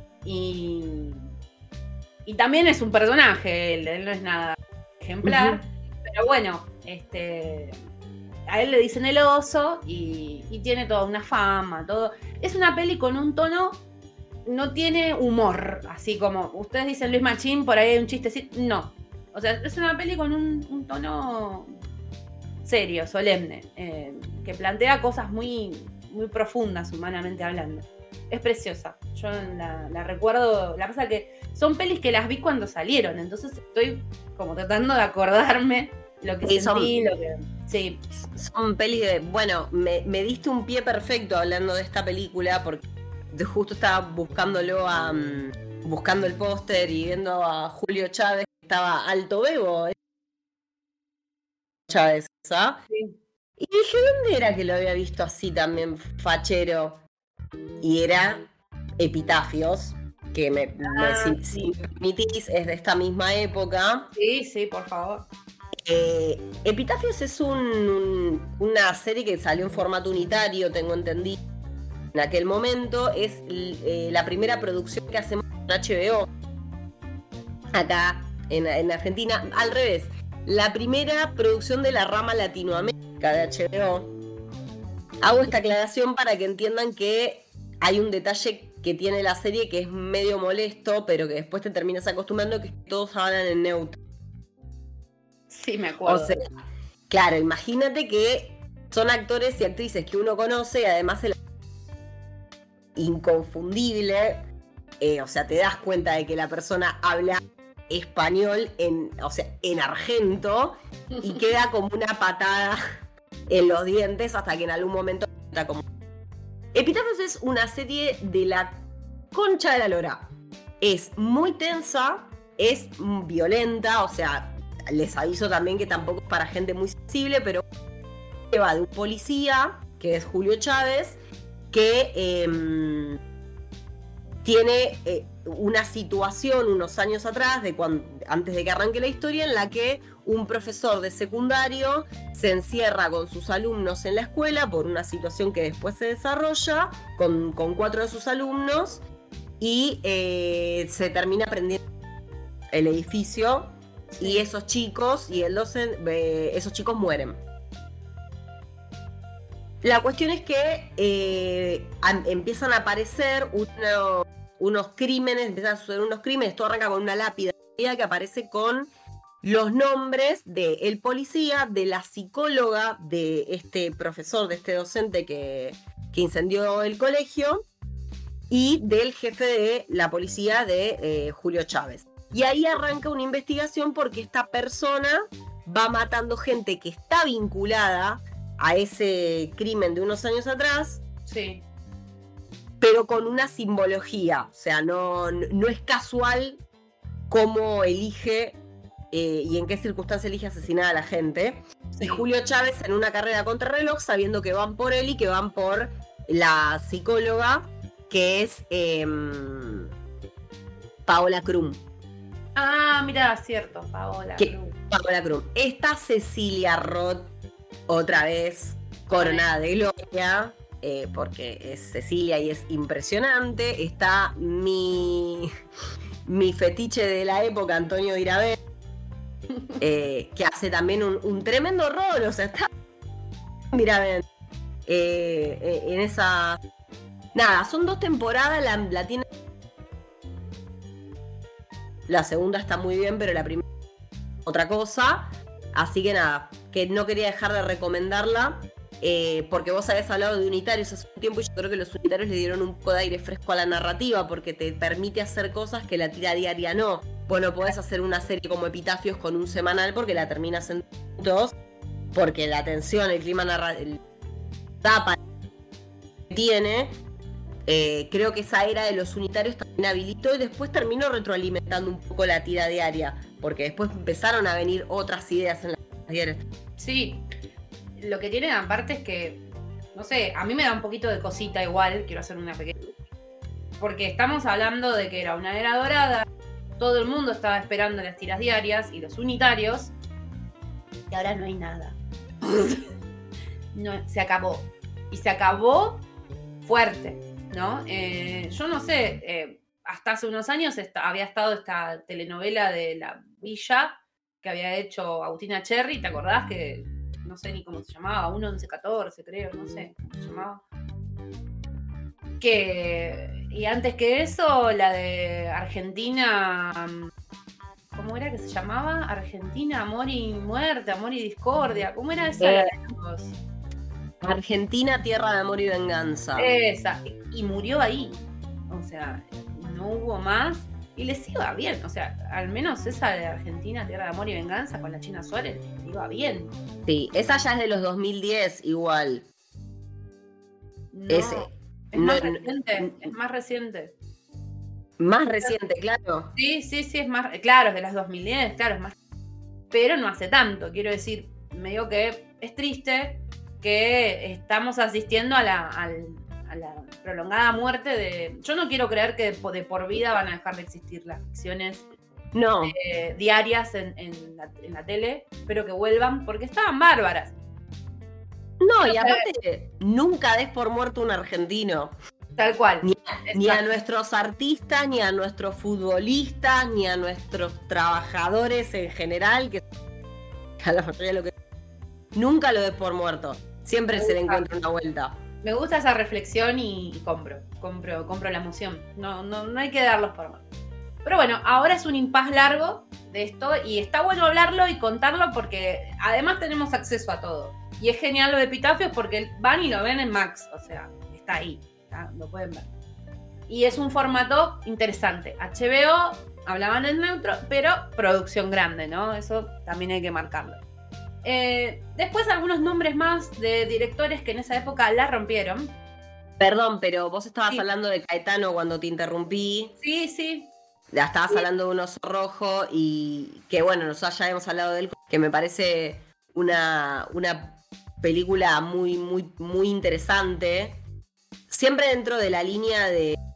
Y, y también es un personaje, él, él no es nada ejemplar, uh-huh. Pero bueno, este, a él le dicen el oso y, y tiene toda una fama, todo. Es una peli con un tono, no tiene humor, así como ustedes dicen Luis Machín, por ahí hay un chistecito, no. O sea, es una peli con un, un tono serio, solemne, eh, que plantea cosas muy, muy profundas humanamente hablando. Es preciosa, yo la, la recuerdo, la cosa que son pelis que las vi cuando salieron, entonces estoy como tratando de acordarme lo que sí, sentí, son, lo que... Sí. Son pelis de... Bueno, me, me diste un pie perfecto hablando de esta película, porque justo estaba buscándolo a... Um, buscando el póster y viendo a Julio Chávez, que estaba alto bebo. ¿eh? Chávez, ¿sabes? Sí. Y dije, ¿dónde era que lo había visto así también, fachero? Y era Epitafios, que me, ah, me, si, sí. si me permitís, es de esta misma época. Sí, sí, por favor. Eh, Epitafios es un, un, una serie que salió en formato unitario, tengo entendido. En aquel momento es eh, la primera producción que hacemos en H B O. Acá, en, en Argentina, al revés. La primera producción de la rama Latinoamérica de H B O. Hago esta aclaración para que entiendan que hay un detalle que tiene la serie que es medio molesto, pero que después te terminas acostumbrando, que todos hablan en neutro. Sí, me acuerdo. O sea, claro, imagínate que son actores y actrices que uno conoce y además el inconfundible, eh, o sea, te das cuenta de que la persona habla español en, o sea, en argento y queda como una patada en los dientes hasta que en algún momento está como... Epitafios es una serie de la concha de la lora. Es muy tensa, es violenta, o sea, les aviso también que tampoco es para gente muy sensible, pero va de un policía, que es Julio Chávez, que eh, tiene, eh, una situación unos años atrás, de cuando, antes de que arranque la historia, en la que un profesor de secundario se encierra con sus alumnos en la escuela por una situación que después se desarrolla con, con cuatro de sus alumnos y eh, se termina prendiendo el edificio. Sí. Y esos chicos y el docente, eh, esos chicos mueren. La cuestión es que eh, a, empiezan a aparecer uno, unos crímenes, empiezan a suceder unos crímenes, todo arranca con una lápida que aparece con los nombres del policía, de la psicóloga, de este profesor, de este docente que, que incendió el colegio y del jefe de la policía de eh, Julio Chávez. Y ahí arranca una investigación porque esta persona va matando gente que está vinculada a ese crimen de unos años atrás. Sí. Pero con una simbología. O sea, no, no es casual cómo elige eh, y en qué circunstancia elige asesinar a la gente. Sí. Y Julio Chávez en una carrera contrarreloj, sabiendo que van por él y que van por la psicóloga, que es eh, Paola Krum. Ah, mirá, cierto, Paola Krum. Paola Krum. Está Cecilia Roth, otra vez, coronada de gloria, eh, porque es Cecilia y es impresionante. Está mi, mi fetiche de la época, Antonio Irabel, eh, que hace también un, un tremendo rol. O sea, está Irabel eh, eh, en esa... Nada, son dos temporadas, la, la tiene... La segunda está muy bien, pero la primera otra cosa. Así que nada, que no quería dejar de recomendarla, eh, porque vos habías hablado de unitarios hace un tiempo y yo creo que los unitarios le dieron un poco de aire fresco a la narrativa, porque te permite hacer cosas que la tira diaria no. Vos no podés hacer una serie como Epitafios con un semanal porque la terminas en dos, porque la tensión, el clima narrativo, tapa que tiene... Eh, creo que esa era de los unitarios también habilitó y después terminó retroalimentando un poco la tira diaria, porque después empezaron a venir otras ideas en las diarias. Sí, lo que tienen aparte es que, no sé, a mí me da un poquito de cosita igual, quiero hacer una pequeña... Porque estamos hablando de que era una era dorada, todo el mundo estaba esperando las tiras diarias y los unitarios, y ahora no hay nada. No, se acabó. Y se acabó fuerte, ¿no? Eh, yo no sé, eh, hasta hace unos años está, había estado esta telenovela de la Villa que había hecho Agustina Cherry, ¿te acordás? Que no sé ni cómo se llamaba, uno once catorce creo, no sé cómo se llamaba. Que, y antes que eso, la de Argentina, ¿cómo era que se llamaba? Argentina, Amor y Muerte, Amor y Discordia, ¿cómo era esa? Eh. Argentina, Tierra de Amor y Venganza. Esa, y murió ahí. O sea, no hubo más. Y les iba bien. O sea, al menos esa de Argentina, Tierra de Amor y Venganza con la China Suárez, iba bien. Sí, esa ya es de los dos mil diez igual. No, Ese, es no, más reciente, no, es más reciente. Más reciente, claro. Sí, sí, sí, es más... Claro, es de las dos mil diez, claro, es más... Pero no hace tanto, quiero decir, me digo que es triste que estamos asistiendo a la, a, a la prolongada muerte de... Yo no quiero creer que de, de por vida van a dejar de existir las ficciones no. eh, diarias en, en, la, en la tele, pero que vuelvan, porque estaban bárbaras. No, y aparte, nunca des por muerto un argentino. Tal cual. Ni, ni a nuestros artistas, ni a nuestros futbolistas, ni a nuestros trabajadores en general, que a la mayoría lo que... Nunca lo des por muerto. Siempre se le encuentra una vuelta. Me gusta esa reflexión y, y compro, compro, compro la emoción. No, no, no hay que darlos por muertos. Pero bueno, ahora es un impas largo de esto y está bueno hablarlo y contarlo porque además tenemos acceso a todo. Y es genial lo de Epitafios porque van y lo ven en Max, o sea, está ahí, ¿tá? Lo pueden ver. Y es un formato interesante. H B O, hablaban en neutro, pero producción grande, ¿no? Eso también hay que marcarlo. Eh, después algunos nombres más de directores que en esa época la rompieron. Perdón, pero vos estabas sí. hablando de Caetano cuando te interrumpí. Sí, sí. Ya estabas sí. hablando de Un oso rojo y que bueno, nosotros ya hemos hablado de él, que me parece una, una película muy, muy, muy interesante. Siempre dentro de la línea de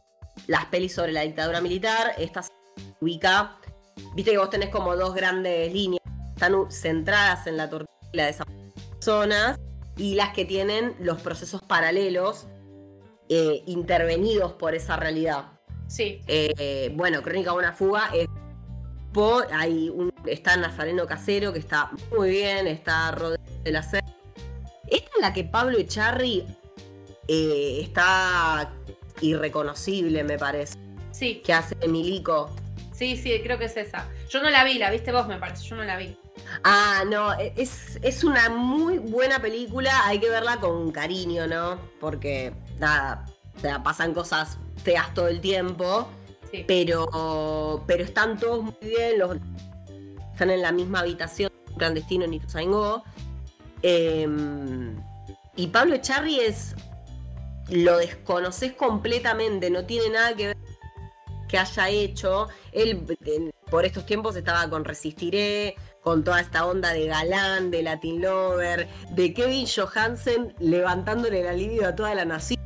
las pelis sobre la dictadura militar. Esta se ubica, viste que vos tenés como dos grandes líneas, están centradas en la tortura de esas personas y las que tienen los procesos paralelos eh, intervenidos por esa realidad. Sí. Eh, bueno, Crónica de una fuga es... Hay un, está Nazareno Casero, que está muy bien, está Rodrigo de la Serna. Esta es la que Pablo Echarri eh, está irreconocible, me parece. Sí. Que hace de Milico. Sí, sí, creo que es esa. Yo no la vi, la viste vos, me parece, yo no la vi. Ah, no, es, es una muy buena película, hay que verla con cariño, ¿no? Porque, nada, o sea, pasan cosas feas todo el tiempo. Sí. Pero, pero están todos muy bien, los, están en la misma habitación, clandestino en Ituzaingó. Eh, y Pablo Echarri es, lo desconoces completamente, no tiene nada que ver que haya hecho. Él en, por estos tiempos estaba con Resistiré, con toda esta onda de galán, de Latin Lover, de Kevin Johansen levantándole la libido a toda la nación.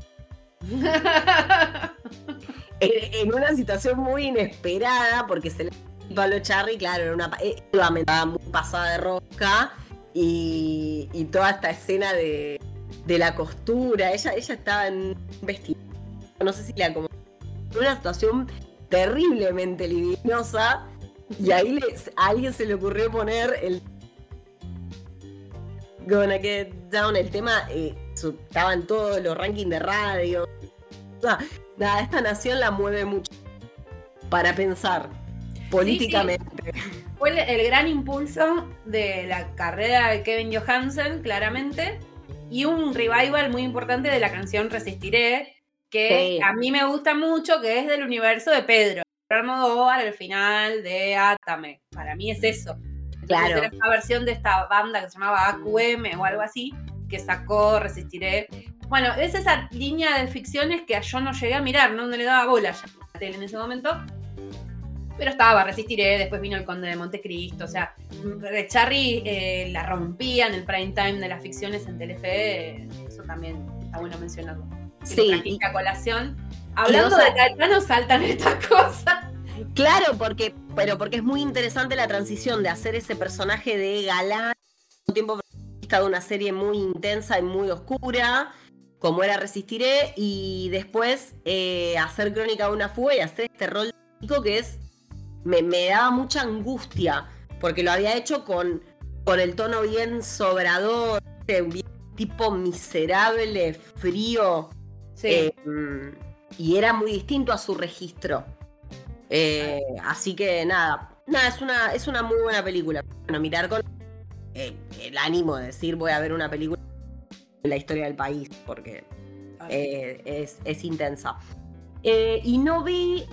En una situación muy inesperada, porque se le Pablo Echarri, claro, era una estaba muy pasada de rosca, y, y toda esta escena de, de la costura, ella, ella estaba en un vestido, no sé si la como en una situación terriblemente libidinosa, y ahí le, a alguien se le ocurrió poner el Gonna Get Down, el tema eh, estaba en todos los rankings de radio. O sea, nada, esta nación la mueve mucho para pensar políticamente. Sí, sí. Fue el, el gran impulso de la carrera de Kevin Johansen, claramente, y un revival muy importante de la canción Resistiré, que sí. A mí me gusta mucho, que es del universo de Pedro Almodóvar, al final de Átame. Para mí es eso. Claro. Era una versión de esta banda que se llamaba A Q M o algo así, que sacó Resistiré. Bueno, es esa línea de ficciones que yo no llegué a mirar, no, no le daba bola ya a la tele en ese momento. Pero estaba, Resistiré, después vino El Conde de Montecristo, o sea, Echarri eh, la rompía en el prime time de las ficciones en Telefe, eh, eso también está bueno mencionarlo. Sí. Y, a colación. Hablando de Caetano, saltan estas cosas. Claro, porque, pero porque es muy interesante la transición de hacer ese personaje de galán, un tiempo de una serie muy intensa y muy oscura, como era Resistiré, y después eh, hacer Crónica de una fuga y hacer este rol que es me, me daba mucha angustia, porque lo había hecho con, con el tono bien sobrador, bien tipo miserable, frío, sí. eh, y era muy distinto a su registro. Eh, así que nada, nada, es una, es una muy buena película. Bueno, mirar con eh, el ánimo de decir voy a ver una película de la historia del país, porque eh, es, es intensa. Eh, y no vi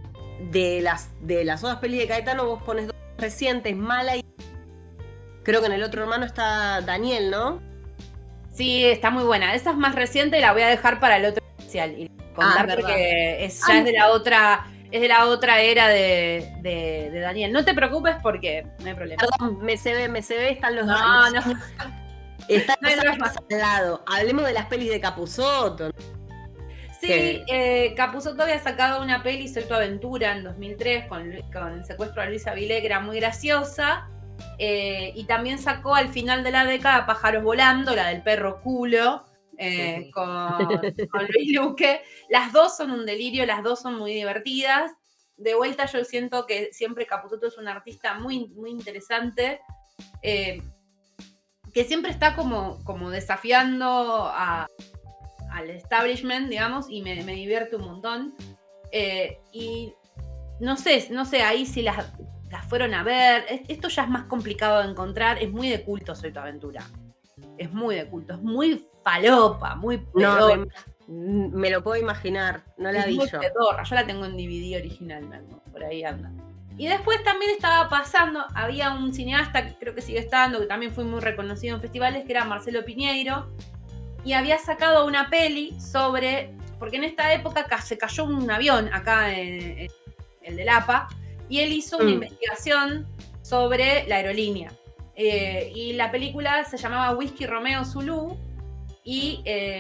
de las, de las otras pelis de Caetano, vos pones dos recientes, Mala y creo que en El Otro Hermano está Daniel, ¿no? Sí, está muy buena. Esa es más reciente, la voy a dejar para el otro especial y contar ah, porque es, ya ah, es de la otra... Es de la otra era de, de, de Daniel. No te preocupes porque no hay problema. Perdón, me se ve, me se ve, están los no, dos. No, no. Están los no, no, al lado. Hablemos de las pelis de Capusotto. Sí, eh, Capusotto había sacado una peli, Soy tu aventura, en dos mil tres, con, con el secuestro de Luisa Vilegra, muy graciosa. Eh, y también sacó al final de la década Pájaros Volando, la del perro culo. Eh, con, con Luis Luque. Las dos son un delirio, las dos son muy divertidas. De vuelta yo siento que siempre Capusotto es un artista muy, muy interesante, eh, que siempre está como, como desafiando a, al establishment, digamos, y me, me divierte un montón. Eh, y no sé, no sé ahí si las, las fueron a ver. Esto ya es más complicado de encontrar, es muy de culto Soy tu aventura. Es muy de culto, es muy falopa, muy pedorra. No, me, me lo puedo imaginar, no la es vi muy yo. Pedorra. Yo la tengo en D V D original, ¿no? Por ahí anda. Y después también estaba pasando, había un cineasta que creo que sigue estando, que también fue muy reconocido en festivales, que era Marcelo Piñeiro, y había sacado una peli sobre, porque en esta época se cayó un avión acá en, en el de Lapa, y él hizo una mm. investigación sobre la aerolínea. Eh, y la película se llamaba Whisky Romeo Zulu y eh,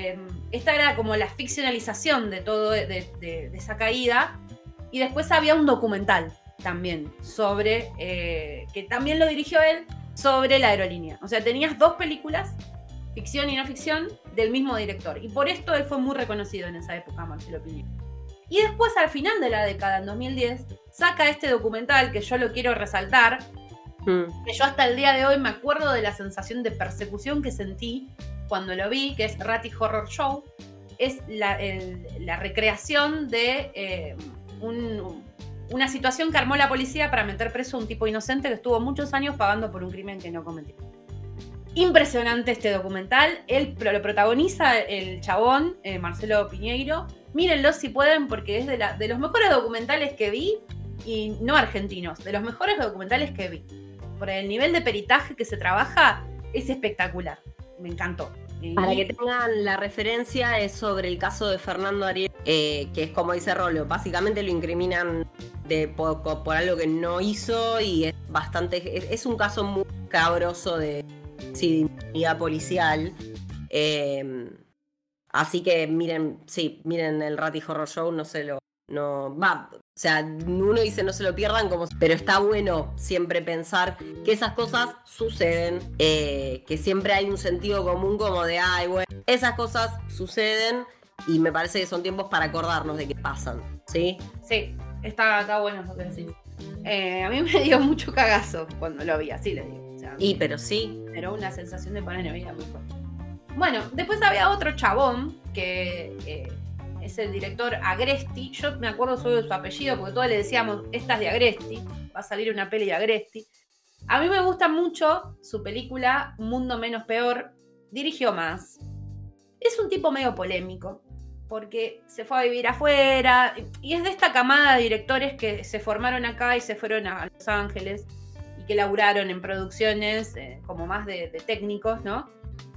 esta era como la ficcionalización de todo, de, de, de esa caída. Y después había un documental también sobre, eh, que también lo dirigió él, sobre la aerolínea. O sea, tenías dos películas, ficción y no ficción, del mismo director. Y por esto él fue muy reconocido en esa época, Marcelo Piñeiro. Y después, al final de la década, en dos mil diez, saca este documental que yo lo quiero resaltar, mm. que yo hasta el día de hoy me acuerdo de la sensación de persecución que sentí cuando lo vi, que es Ratty Horror Show. Es la, el, la recreación de eh, un, una situación que armó la policía para meter preso a un tipo inocente que estuvo muchos años pagando por un crimen que no cometió. Impresionante este documental. Él lo protagoniza el chabón, eh, Marcelo Piñeiro. Mírenlo si pueden, porque es de, la, de los mejores documentales que vi, y no argentinos, de los mejores documentales que vi. Por el nivel de peritaje que se trabaja, es espectacular. Me encantó. Para que tengan la referencia, es sobre el caso de Fernando Ariel, eh, que es como dice Rolo, básicamente lo incriminan de, por, por algo que no hizo, y es bastante, es, es un caso muy cabroso de, sí, de impunidad policial. Eh, así que miren, sí, miren el Ratty Horror Show, no se lo, no, va, o sea, uno dice no se lo pierdan, como, pero está bueno siempre pensar que esas cosas suceden, eh, que siempre hay un sentido común como de, ay, bueno, esas cosas suceden, y me parece que son tiempos para acordarnos de que pasan, ¿sí? Sí, está, está bueno lo que decís. Eh, a mí me dio mucho cagazo cuando lo vi, así le digo. O sea, y pero sí. Pero una sensación de poner en vida muy fuerte. Bueno, después había otro chabón que eh, es el director Agresti. Yo me acuerdo solo de su apellido porque todos le decíamos, esta es de Agresti, va a salir una peli de Agresti. A mí me gusta mucho su película Mundo Menos Peor. Dirigió más. Es un tipo medio polémico porque se fue a vivir afuera y es de esta camada de directores que se formaron acá y se fueron a Los Ángeles y que laburaron en producciones eh, como más de, de técnicos, ¿no?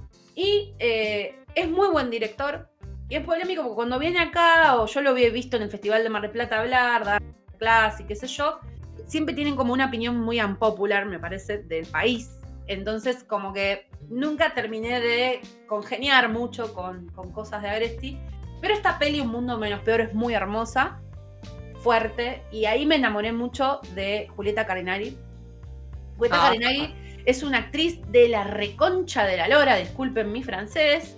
Y eh, es muy buen director. Y es polémico porque cuando viene acá, o yo lo había visto en el Festival de Mar del Plata hablar, dar clase y qué sé yo, siempre tienen como una opinión muy unpopular, me parece, del país. Entonces, como que nunca terminé de congeniar mucho con, con cosas de Agresti. Pero esta peli, Un Mundo Menos Peor, es muy hermosa, fuerte, y ahí me enamoré mucho de Julieta Carinari. Julieta ah. Carinari es una actriz de la reconcha de la lora, disculpen mi francés.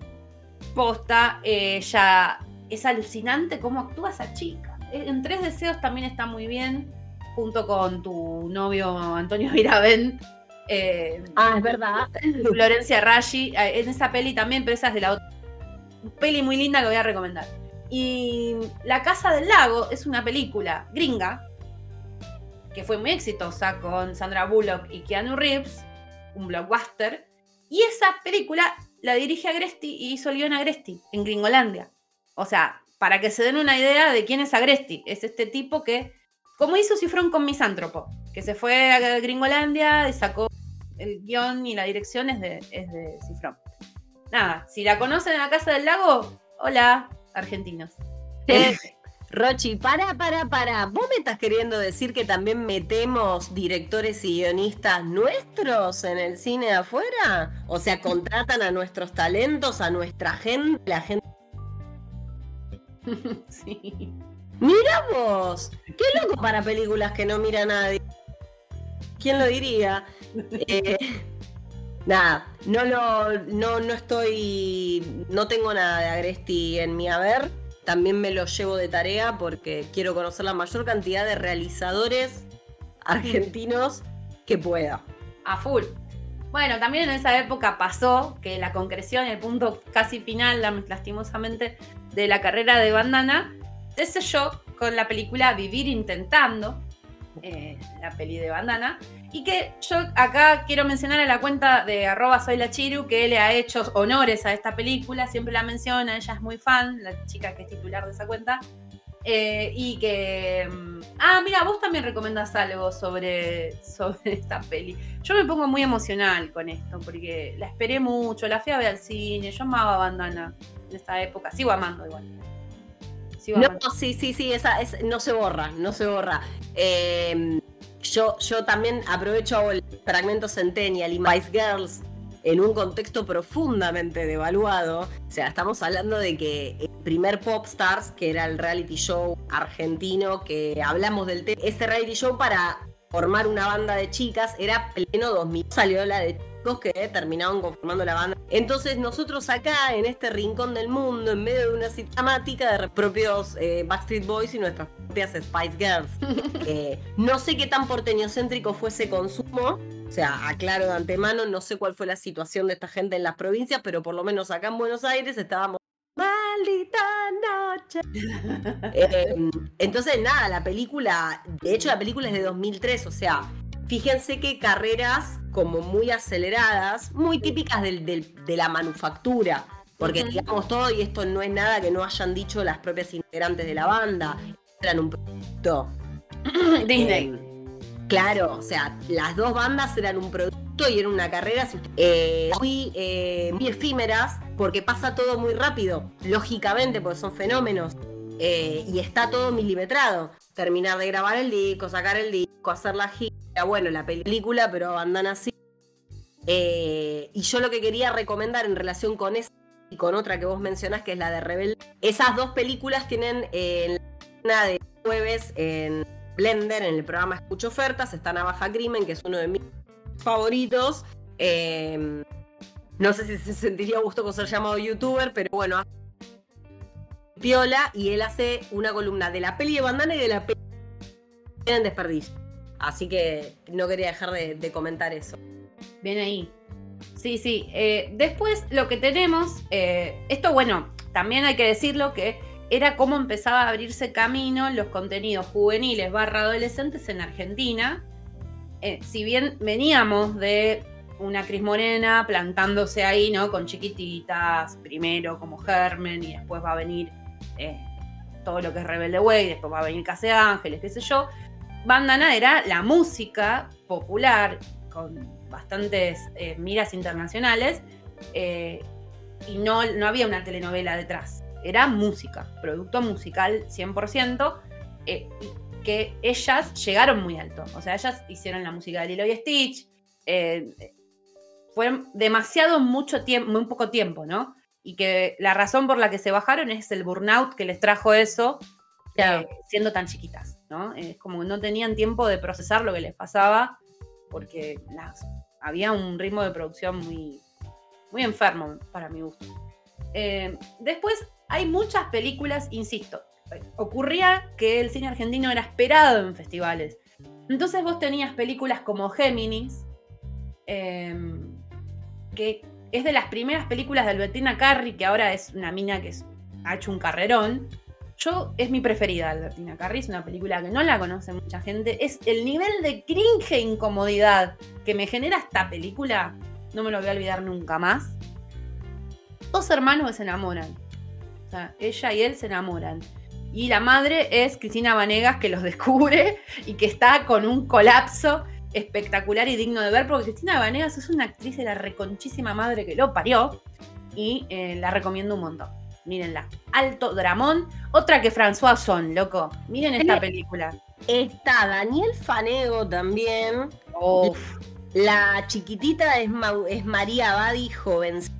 Posta, ella eh, es alucinante cómo actúa esa chica. En Tres Deseos también está muy bien, junto con tu novio Antonio Viravent. Eh, ah, es verdad. Florencia Raggi, eh, en esa peli también, pero esa es de la otra. Peli muy linda que voy a recomendar. Y La Casa del Lago es una película gringa que fue muy exitosa con Sandra Bullock y Keanu Reeves, un blockbuster. Y esa película la dirige Agresti y hizo el guion Agresti en Gringolandia. O sea, para que se den una idea de quién es Agresti. Es este tipo que, como hizo Cifrón con Misántropo, que se fue a Gringolandia y sacó el guión y la dirección es de, es de Cifrón. Nada, si la conocen en La Casa del Lago, hola, argentinos. Eh, Rochi, para, para, para. ¿Vos me estás queriendo decir que también metemos directores y guionistas nuestros en el cine de afuera? O sea, contratan a nuestros talentos, a nuestra gente, la gente. Sí. ¡Mira vos! ¡Qué loco para películas que no mira nadie! ¿Quién lo diría? Eh, nada, no lo, no, no estoy, no tengo nada de Agresti en mi haber. También me lo llevo de tarea porque quiero conocer la mayor cantidad de realizadores argentinos que pueda. A full. Bueno, también en esa época pasó que la concreción, el punto casi final, lastimosamente, de la carrera de Bandana, se selló con la película Vivir Intentando, eh, la peli de Bandana, y que yo acá quiero mencionar a la cuenta de arroba soy la Chiru, que le ha hecho honores a esta película, siempre la menciona, ella es muy fan, la chica que es titular de esa cuenta, eh, y que... Ah, mira, vos también recomendás algo sobre, sobre esta peli. Yo me pongo muy emocional con esto, porque la esperé mucho, la fui a ver al cine, yo amaba Bandana en esta época, sigo amando igual. Sigo no, amando. sí, sí, sí, esa, es, no se borra, no se borra. Eh... Yo, yo también aprovecho el fragmento Centennial y Spice Girls, en un contexto profundamente devaluado. O sea, estamos hablando de que el primer Popstars, que era el reality show argentino, que hablamos del tema, ese reality show para formar una banda de chicas, era pleno dos mil. Salió la de chicos que terminaban conformando la banda. Entonces nosotros acá, en este rincón del mundo, en medio de una cinemática de propios eh, Backstreet Boys y nuestras propias Spice Girls. eh, no sé qué tan porteñocéntrico fue ese consumo. O sea, aclaro de antemano, no sé cuál fue la situación de esta gente en las provincias, pero por lo menos acá en Buenos Aires estábamos... ¡Maldita noche! eh, entonces, nada, la película... De hecho, la película es de dos mil tres, o sea... Fíjense que carreras como muy aceleradas, muy típicas del, del, de la manufactura, porque uh-huh. digamos todo, y esto no es nada que no hayan dicho las propias integrantes de la banda, eran un producto. Disney. Eh, claro, o sea, las dos bandas eran un producto y era una carrera eh, muy, eh, muy efímeras, porque pasa todo muy rápido, lógicamente, porque son fenómenos, eh, y está todo milimetrado. Terminar de grabar el disco, sacar el disco, hacer la gira, bueno, la película, pero andan así. Eh, y yo lo que quería recomendar en relación con esa y con otra que vos mencionás, que es la de Rebelde, esas dos películas tienen eh, una de jueves en Blender, en el programa Escucho Ofertas, está Navaja Crimen, que es uno de mis favoritos. Eh, no sé si se sentiría gusto con ser llamado youtuber, pero bueno, piola, y él hace una columna de la peli de Bandana y de la peli en desperdicio. Así que no quería dejar de, de comentar eso. Bien ahí. Sí, sí. Eh, después lo que tenemos, eh, esto bueno, también hay que decirlo que era cómo empezaba a abrirse camino los contenidos juveniles barra adolescentes en Argentina. Eh, si bien veníamos de una Cris Morena plantándose ahí, ¿no? Con Chiquititas, primero como Germen, y después va a venir eh, todo lo que es Rebelde Way, después va a venir Case Ángeles, qué sé yo. Bandana era la música popular con bastantes eh, miras internacionales eh, y no, no había una telenovela detrás. Era música, producto musical cien por ciento eh, y que ellas llegaron muy alto. O sea, ellas hicieron la música de Lilo y Stitch. Eh, fueron demasiado mucho tiempo, muy poco tiempo, ¿no? Y que la razón por la que se bajaron es el burnout que les trajo eso, claro. eh, siendo tan chiquitas, ¿no? Es como que no tenían tiempo de procesar lo que les pasaba porque las, había un ritmo de producción muy, muy enfermo para mi gusto. Eh, después hay muchas películas, insisto, ocurría que el cine argentino era esperado en festivales. Entonces vos tenías películas como Géminis, eh, que es de las primeras películas de Albertina Carri, que ahora es una mina que es, ha hecho un carrerón. Yo, es mi preferida, Albertina Carri, es una película que no la conoce mucha gente. Es el nivel de cringe e incomodidad que me genera esta película, no me lo voy a olvidar nunca más. Dos hermanos que se enamoran. O sea, ella y él se enamoran. Y la madre es Cristina Vanegas, que los descubre y que está con un colapso espectacular y digno de ver, porque Cristina Vanegas es una actriz de la reconchísima madre que lo parió y eh, la recomiendo un montón. Mírenla. Alto dramón. Otra que François Ozon, loco. Miren esta película. Está Daniel Fanego también. Uf. La chiquitita es, Ma- es María Abadi, jovencita.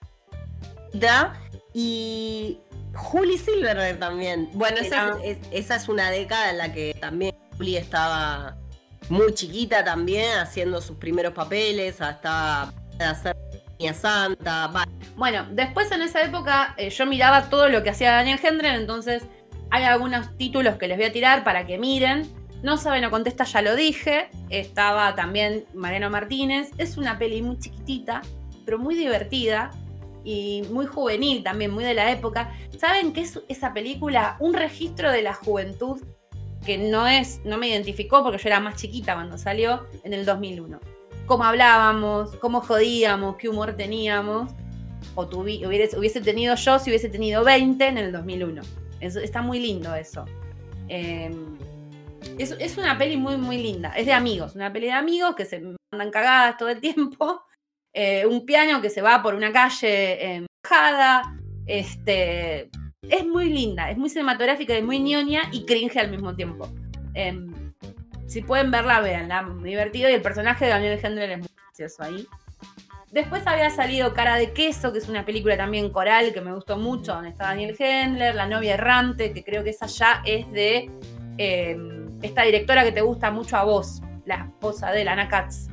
Y Juli Silverberg también. Bueno, esa es, es, esa es una década en la que también Juli estaba muy chiquita también, haciendo sus primeros papeles, hasta hacer Niña Santa. Va. Bueno, después en esa época eh, yo miraba todo lo que hacía Daniel Hendren, entonces hay algunos títulos que les voy a tirar para que miren. No saben o contesta, ya lo dije. Estaba también Mariano Martínez. Es una peli muy chiquitita, pero muy divertida y muy juvenil también, muy de la época. ¿Saben qué es esa película? Un registro de la juventud que no es, no me identificó porque yo era más chiquita cuando salió en el dos mil uno. Cómo hablábamos, cómo jodíamos, qué humor teníamos. O tuvi, hubiese, hubiese tenido yo si hubiese tenido veinte en el dos mil uno. Es, está muy lindo eso. Eh, es, es una peli muy, muy linda. Es de amigos, una peli de amigos que se mandan cagadas todo el tiempo. Eh, un piano que se va por una calle mojada. Este, es muy linda, es muy cinematográfica y muy ñoña y cringe al mismo tiempo. Eh, si pueden verla, véanla, muy divertido. Y el personaje de Daniel Hendren es muy gracioso ahí. Después había salido Cara de Queso, que es una película también coral que me gustó mucho, donde está Daniel Hendler, La novia errante, que creo que esa ya es de eh, esta directora que te gusta mucho a vos, la esposa de Lana Katz.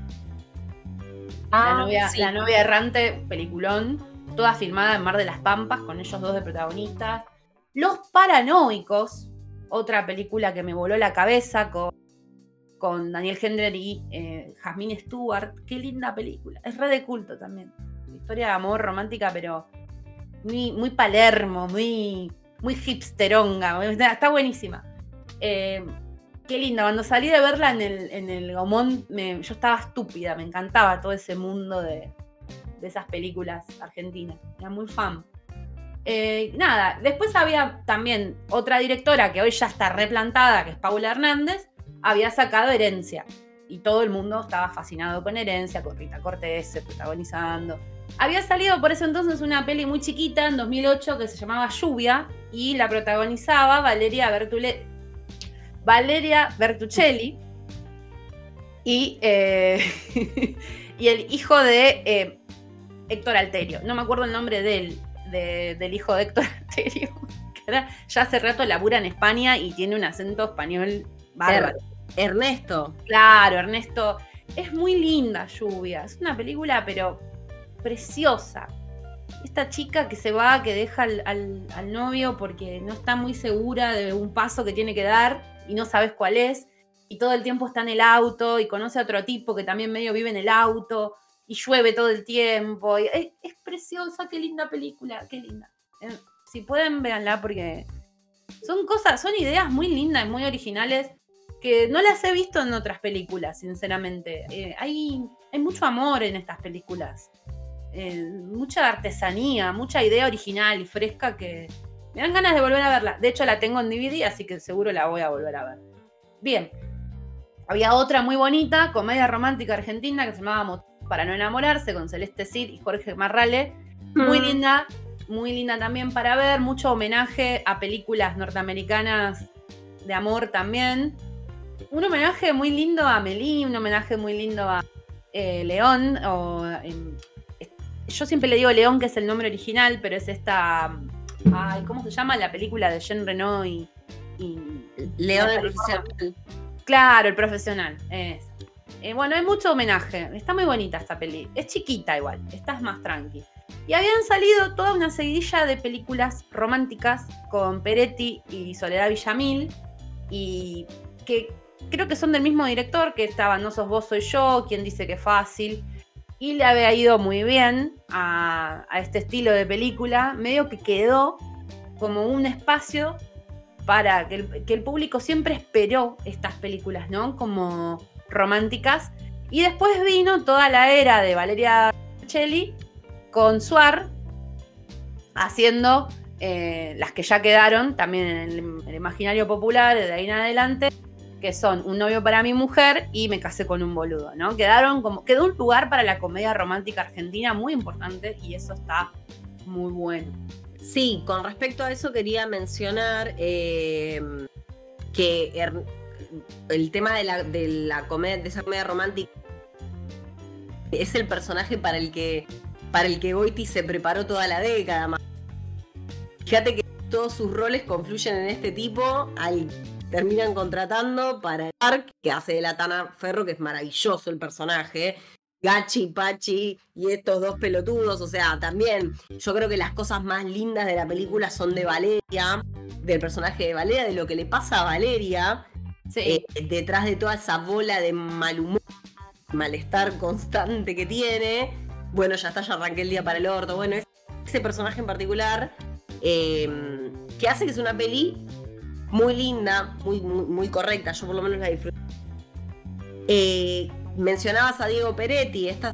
Ah, la, novia, sí. la novia errante, peliculón, toda filmada en Mar de las Pampas, con ellos dos de protagonistas. Los Paranoicos, otra película que me voló la cabeza con, con Daniel Hendler y eh, Jasmine Stewart. Qué linda película. Es re de culto también. Historia de amor romántica, pero muy, muy Palermo, muy, muy hipsteronga. Está buenísima. Eh, qué linda. Cuando salí de verla en el, en el Gaumont, me, yo estaba estúpida. Me encantaba todo ese mundo de, de esas películas argentinas. Era muy fan. Eh, nada, después había también otra directora que hoy ya está replantada, que es Paula Hernández, había sacado Herencia. Y todo el mundo estaba fascinado con Herencia, con Rita Cortese protagonizando. Había salido por ese entonces una peli muy chiquita en dos mil ocho que se llamaba Lluvia y la protagonizaba Valeria, Bertule... Valeria Bertuccelli y, eh... y el hijo de eh, Héctor Alterio. No me acuerdo el nombre de él. De, del hijo de Héctor Alterio, que ahora ya hace rato labura en España y tiene un acento español bárbaro. Er, Ernesto. Claro, Ernesto. Es muy linda Lluvia. Es una película, pero preciosa. Esta chica que se va, que deja al, al, al novio porque no está muy segura de un paso que tiene que dar y no sabes cuál es. Y todo el tiempo está en el auto y conoce a otro tipo que también medio vive en el auto. Y llueve todo el tiempo. Y es, es preciosa, qué linda película, qué linda. Eh, si pueden, véanla porque son cosas, son ideas muy lindas, muy originales, que no las he visto en otras películas, sinceramente. Eh, hay, hay mucho amor en estas películas. Eh, mucha artesanía, mucha idea original y fresca que me dan ganas de volver a verla. De hecho, la tengo en D V D, así que seguro la voy a volver a ver. Bien. Había otra muy bonita, comedia romántica argentina, que se llamaba Para no enamorarse, con Celeste Cid y Jorge Marrale. Muy linda, muy linda también para ver. Mucho homenaje a películas norteamericanas de amor también. Un homenaje muy lindo a Amélie, un homenaje muy lindo a eh, León. O, eh, yo siempre le digo León, que es el nombre original, pero es esta... Ay, ¿cómo se llama? La película de Jean Reno y... y León el profesional. Claro, el profesional. Es. Eh, bueno, hay mucho homenaje. Está muy bonita esta peli. Es chiquita igual. Esta es más tranqui. Y habían salido toda una seguidilla de películas románticas con Peretti y Soledad Villamil. Y que creo que son del mismo director, que estaban No sos vos, soy yo, Quien dice que fácil. Y le había ido muy bien a, a este estilo de película. Medio que quedó como un espacio para que el, que el público siempre esperó estas películas, ¿no? Como románticas. Y después vino toda la era de Valeria Bertuccelli con Suar haciendo eh, las que ya quedaron también en el, en el imaginario popular de ahí en adelante, que son Un novio para mi mujer y Me casé con un boludo, ¿no? Quedaron como, quedó un lugar para la comedia romántica argentina muy importante y eso está muy bueno. Sí, con respecto a eso quería mencionar eh, que er, el tema de la, de la comedia, de esa comedia romántica es el personaje para el que para el que Goiti se preparó toda la década más. Fíjate que todos sus roles confluyen en este tipo, al terminan contratando para el Park, que hace de la Tana Ferro, que es maravilloso el personaje. Gachi, Pachi y estos dos pelotudos, o sea, también yo creo que las cosas más lindas de la película son de Valeria, del personaje de Valeria, de lo que le pasa a Valeria, sí. eh, detrás de toda esa bola de mal humor, malestar constante que tiene. Bueno, ya está, ya arranqué el día para el orto. Bueno, ese personaje en particular eh, que hace que es una peli muy linda, muy, muy, muy correcta, yo por lo menos la disfruto. Eh, Mencionabas a Diego Peretti, esta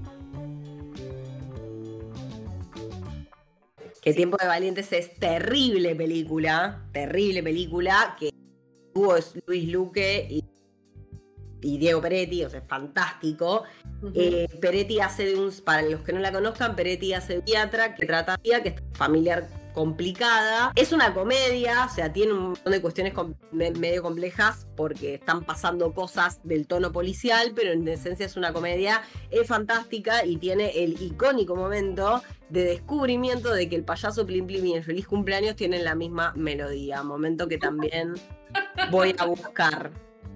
que sí. Tiempo de Valientes es terrible película, terrible película, que tuvo Luis Luque y, y Diego Peretti, o sea, es fantástico. Uh-huh. eh, Peretti hace de un, para los que no la conozcan, Peretti hace de psiquiatra que trata a que es familiar complicada. Es una comedia, o sea, tiene un montón de cuestiones com- me- medio complejas porque están pasando cosas del tono policial, pero en esencia es una comedia. Es fantástica y tiene el icónico momento de descubrimiento de que el payaso Plim Plim y el feliz cumpleaños tienen la misma melodía. Momento que también voy a buscar.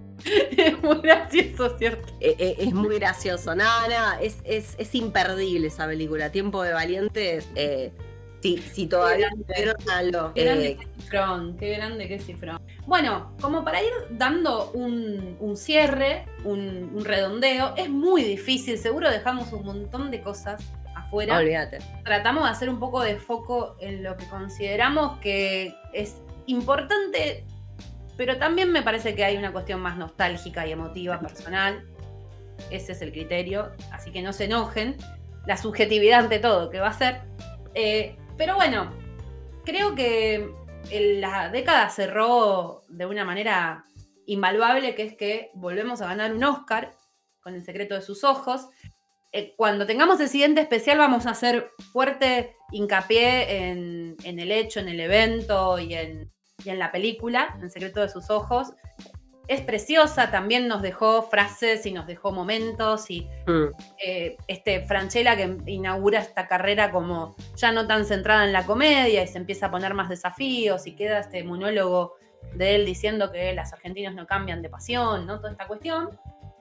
Es muy gracioso, ¿cierto? Eh, eh, es muy gracioso. Nada, nada, es, es, es imperdible esa película. Tiempo de Valientes. Eh, si, si todavía no vieron algo. Qué grande Eh, que cifrón, qué grande que cifrón. Bueno, como para ir dando un, un cierre, un, un redondeo, es muy difícil, seguro dejamos un montón de cosas afuera. olvídate. Tratamos de hacer un poco de foco en lo que consideramos que es importante, pero también me parece que hay una cuestión más nostálgica y emotiva, personal. Ese es el criterio, así que no se enojen. La subjetividad ante todo, que va a ser. Eh, pero bueno, creo que el- la década cerró de una manera invaluable, que es que volvemos a ganar un Oscar con El secreto de sus ojos. Eh, cuando tengamos el siguiente especial vamos a hacer fuerte hincapié en, en el hecho, en el evento y en, y en la película, en El secreto de sus ojos. Es preciosa, también nos dejó frases y nos dejó momentos y Mm. eh, este Francella que inaugura esta carrera como ya no tan centrada en la comedia y se empieza a poner más desafíos y queda este monólogo de él diciendo que los argentinos no cambian de pasión, ¿no? Toda esta cuestión.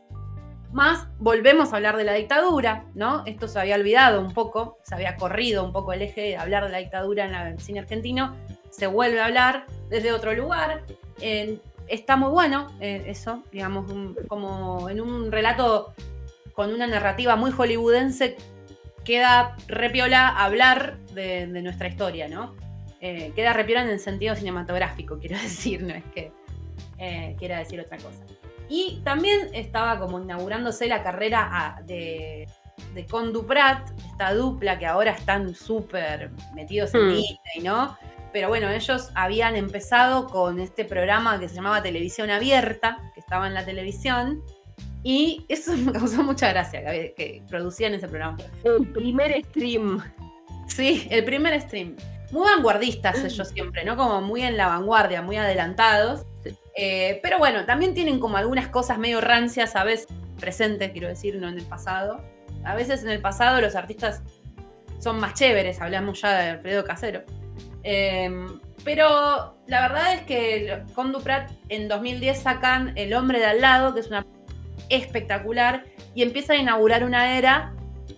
Más volvemos a hablar de la dictadura, ¿no? Esto se había olvidado un poco, se había corrido un poco el eje de hablar de la dictadura en el cine argentino, se vuelve a hablar desde otro lugar. Eh, está muy bueno eh, eso, digamos, un, como en un relato con una narrativa muy hollywoodense, queda repiola hablar de, de nuestra historia, ¿no? Eh, queda repiola en el sentido cinematográfico, quiero decir, no es que eh, quiera decir otra cosa. Y también estaba como inaugurándose la carrera a, de, de Condu Prat, esta dupla que ahora están súper metidos en Mm. Disney, ¿no? Pero bueno, ellos habían empezado con este programa que se llamaba Televisión Abierta, que estaba en la televisión, y eso me causó mucha gracia, que, que producían ese programa. El primer stream. Sí, el primer stream. Muy vanguardistas ellos siempre, ¿no? Como muy en la vanguardia, muy adelantados. Sí. Eh, pero bueno, también tienen como algunas cosas medio rancias, a veces presentes, quiero decir, no en el pasado. A veces en el pasado los artistas son más chéveres, hablamos ya de Alfredo Casero. Eh, pero la verdad es que con Duprat en dos mil diez sacan El hombre de al lado, que es una espectacular, y empieza a inaugurar una era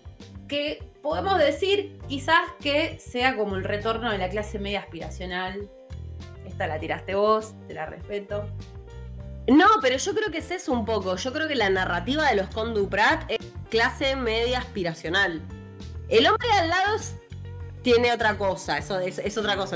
que podemos decir quizás que sea como el retorno de la clase media aspiracional. Esta la tiraste vos, te la respeto. No, pero yo creo que es eso un poco. Yo creo que la narrativa de los Condu Prat es clase media aspiracional. El hombre de al lado es- tiene otra cosa, eso es, es otra cosa.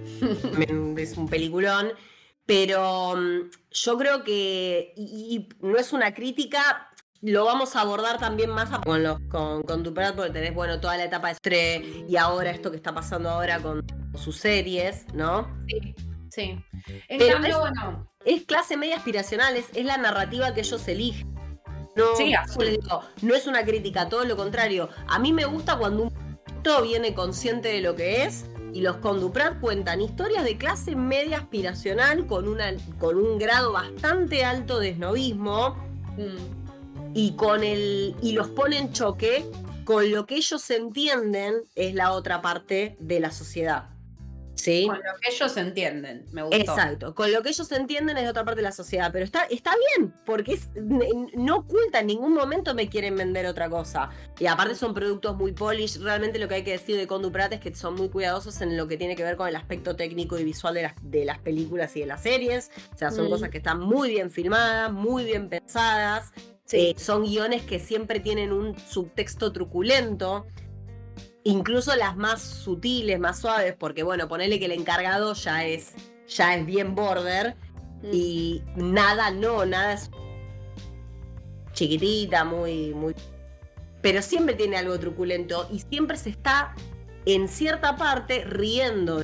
Es un peliculón. Pero um, yo creo que, y, y no es una crítica, lo vamos a abordar también más a, con, los, con, con tu Prat, porque tenés, bueno, toda la etapa de Stre y ahora esto que está pasando ahora con sus series, ¿no? Sí, sí. En Pero cambio, es- bueno, Es clase media aspiracional, es, es la narrativa que ellos eligen. No, Sí, por eso les digo, no es una crítica, todo lo contrario. A mí me gusta cuando un proyecto viene consciente de lo que es y los Conduprat cuentan historias de clase media aspiracional con, una, con un grado bastante alto de snobismo mm, y, con el, y los pone en choque con lo que ellos entienden es la otra parte de la sociedad. ¿Sí? con lo que ellos entienden, me gustó. Exacto, con lo que ellos entienden es de otra parte de la sociedad, pero está, está bien, porque es, n- no oculta, en ningún momento me quieren vender otra cosa. Y aparte son productos muy polish, realmente lo que hay que decir de Condu Prat es que son muy cuidadosos en lo que tiene que ver con el aspecto técnico y visual de las, de las películas y de las series. O sea, son Mm. cosas que están muy bien filmadas, muy bien pensadas. Sí. Eh, son guiones que siempre tienen un subtexto truculento. Incluso las más sutiles, más suaves, porque bueno, ponele que el encargado ya es, ya es bien border Mm. y nada, no, nada es chiquitita, muy, muy... Pero siempre tiene algo truculento y siempre se está, en cierta parte, riendo.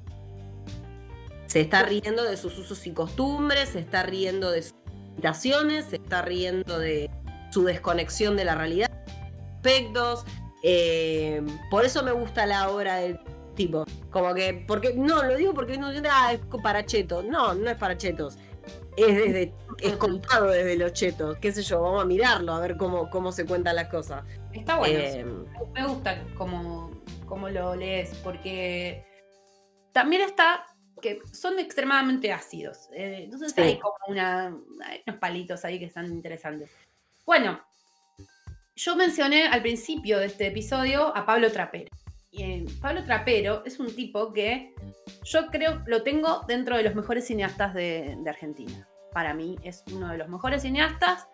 Se está riendo de sus usos y costumbres, se está riendo de sus limitaciones, se está riendo de su desconexión de la realidad, aspectos. Eh, por eso me gusta la obra del tipo. Como que, porque, no, lo digo porque no ah, es para chetos. No, no es para chetos. Es desde, es contado desde los chetos. Qué sé yo, vamos a mirarlo, a ver cómo, cómo se cuentan las cosas. Está bueno. Eh, me gusta cómo, cómo lo lees, porque también está que son extremadamente ácidos. Eh, entonces sí. hay como una, hay unos palitos ahí que están interesantes. Bueno, yo mencioné al principio de este episodio a Pablo Trapero. Y, eh, Pablo Trapero es un tipo que yo creo lo tengo dentro de los mejores cineastas de, de Argentina. Para mí es uno de los mejores cineastas.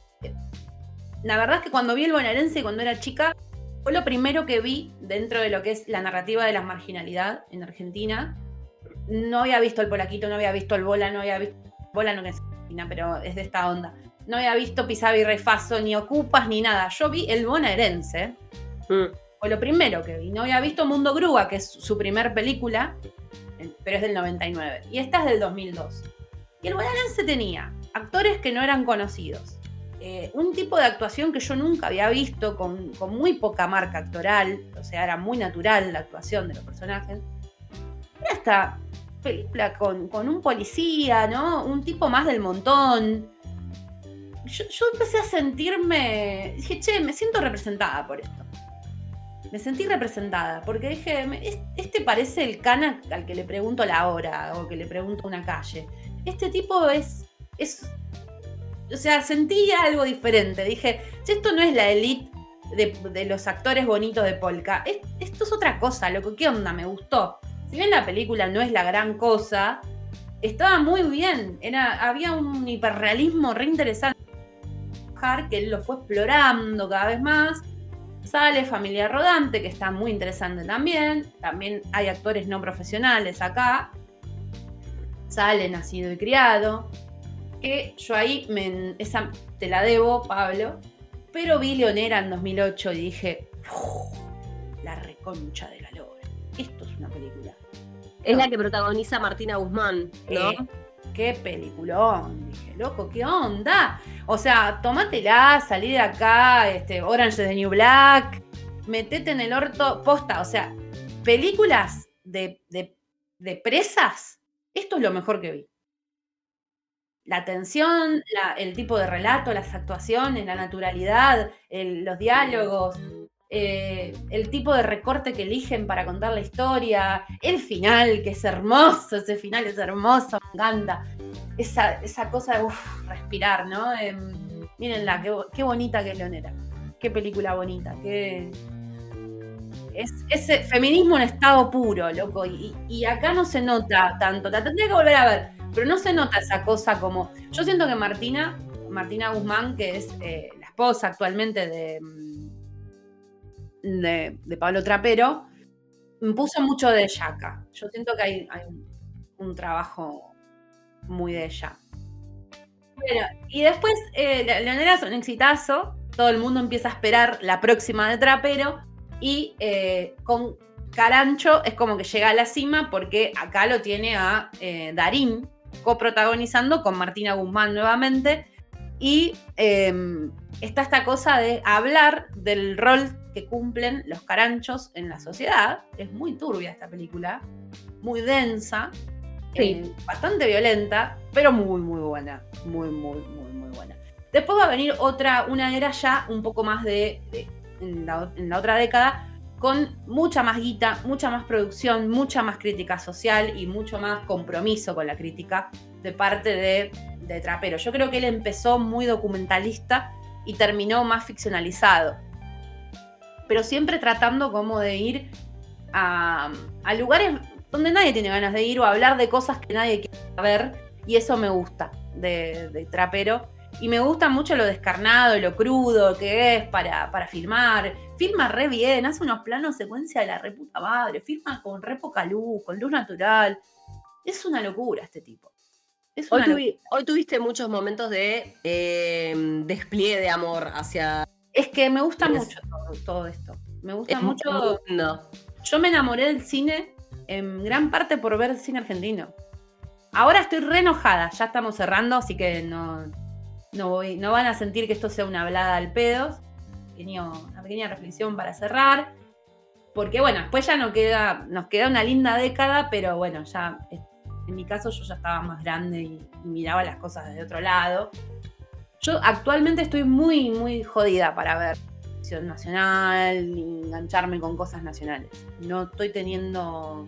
La verdad es que cuando vi El Bonaerense cuando era chica, fue lo primero que vi dentro de lo que es la narrativa de la marginalidad en Argentina. No había visto El Polaquito, no había visto El Bola, no había visto... Bola no es Argentina, pero es de esta onda. No había visto Pisaba y Refaso, ni Ocupas, ni nada. Yo vi El Bonaerense. Mm. Fue lo primero que vi. No había visto Mundo Grúa, que es su primer película, pero es del noventa y nueve. Y esta es del dos mil dos. Y El Bonaerense tenía actores que no eran conocidos. Eh, un tipo de actuación que yo nunca había visto, con, con muy poca marca actoral. O sea, era muy natural la actuación de los personajes. Era esta película con, con un policía, ¿no? Un tipo más del montón. Yo, yo empecé a sentirme... Dije, che, me siento representada por esto. Me sentí representada, porque dije, este parece el cana al que le pregunto la hora, o que le pregunto una calle. Este tipo es... es o sea, sentí algo diferente. Dije, esto no es la elite de, de los actores bonitos de Polka. Es, esto es otra cosa, loco. ¿Qué onda? Me gustó. Si bien la película no es la gran cosa, estaba muy bien. Era, había un hiperrealismo re interesante que él lo fue explorando cada vez más. Sale Familia Rodante, que está muy interesante también. También hay actores no profesionales acá. Sale Nacido y Criado. Que yo ahí, me, esa te la debo, Pablo. Pero vi Leonera en dos mil ocho y dije, la reconcha de la lora. Esto es una película. Es no. la que protagoniza Martina Guzmán, ¿no? Eh, qué peliculón. Dije, loco, ¿qué onda? O sea, tomátela, salí de acá, este, Orange is the New Black, metete en el orto, posta. O sea, películas de, de, de presas, esto es lo mejor que vi. La tensión, la, el tipo de relato, las actuaciones, la naturalidad, el, los diálogos, eh, el tipo de recorte que eligen para contar la historia, el final, que es hermoso, ese final es hermoso, me encanta. Esa, esa cosa de uf, respirar, ¿no? Eh, mírenla, qué, qué bonita que es Leonera. Qué película bonita, qué... Es ese feminismo en estado puro, loco, y, y acá no se nota tanto, la tendría que volver a ver, pero no se nota esa cosa como... Yo siento que Martina, Martina Guzmán, que es eh, la esposa actualmente de, de, de Pablo Trapero, puso mucho de ella acá. Yo siento que hay, hay un, un trabajo muy de ella. Bueno, y después eh, Leonera es un exitazo, todo el mundo empieza a esperar la próxima de Trapero, y eh, con Carancho es como que llega a la cima porque acá lo tiene a eh, Darín coprotagonizando con Martina Guzmán nuevamente, y eh, está esta cosa de hablar del rol que cumplen los caranchos en la sociedad. Es muy turbia esta película, muy densa, sí. eh, bastante violenta, pero muy muy buena, muy muy muy muy buena. Después va a venir otra, una era ya un poco más de, de En la, en la otra década, con mucha más guita, mucha más producción, mucha más crítica social y mucho más compromiso con la crítica de parte de, de Trapero. Yo creo que él empezó muy documentalista y terminó más ficcionalizado, pero siempre tratando como de ir a, a lugares donde nadie tiene ganas de ir, o a hablar de cosas que nadie quiere saber, y eso me gusta de, de Trapero. Y me gusta mucho lo descarnado, lo crudo que es para, para filmar. Filma re bien, hace unos planos secuencia de la re puta madre. Filma con re poca luz, con luz natural. Es una locura este tipo. Es hoy, tuvi, hoy tuviste muchos momentos de eh, despliegue de amor hacia... Es que me gusta es, mucho todo, todo esto. Me gusta mucho... No. Yo me enamoré del cine en gran parte por ver cine argentino. Ahora estoy re enojada. Ya estamos cerrando, así que no... No, voy, no van a sentir que esto sea una hablada al pedo. Tenía una pequeña reflexión para cerrar. Porque bueno, después ya no queda, nos queda una linda década, pero bueno, ya en mi caso yo ya estaba más grande y, y miraba las cosas desde otro lado. Yo actualmente estoy muy, muy jodida para ver televisión nacional y engancharme con cosas nacionales. No estoy teniendo...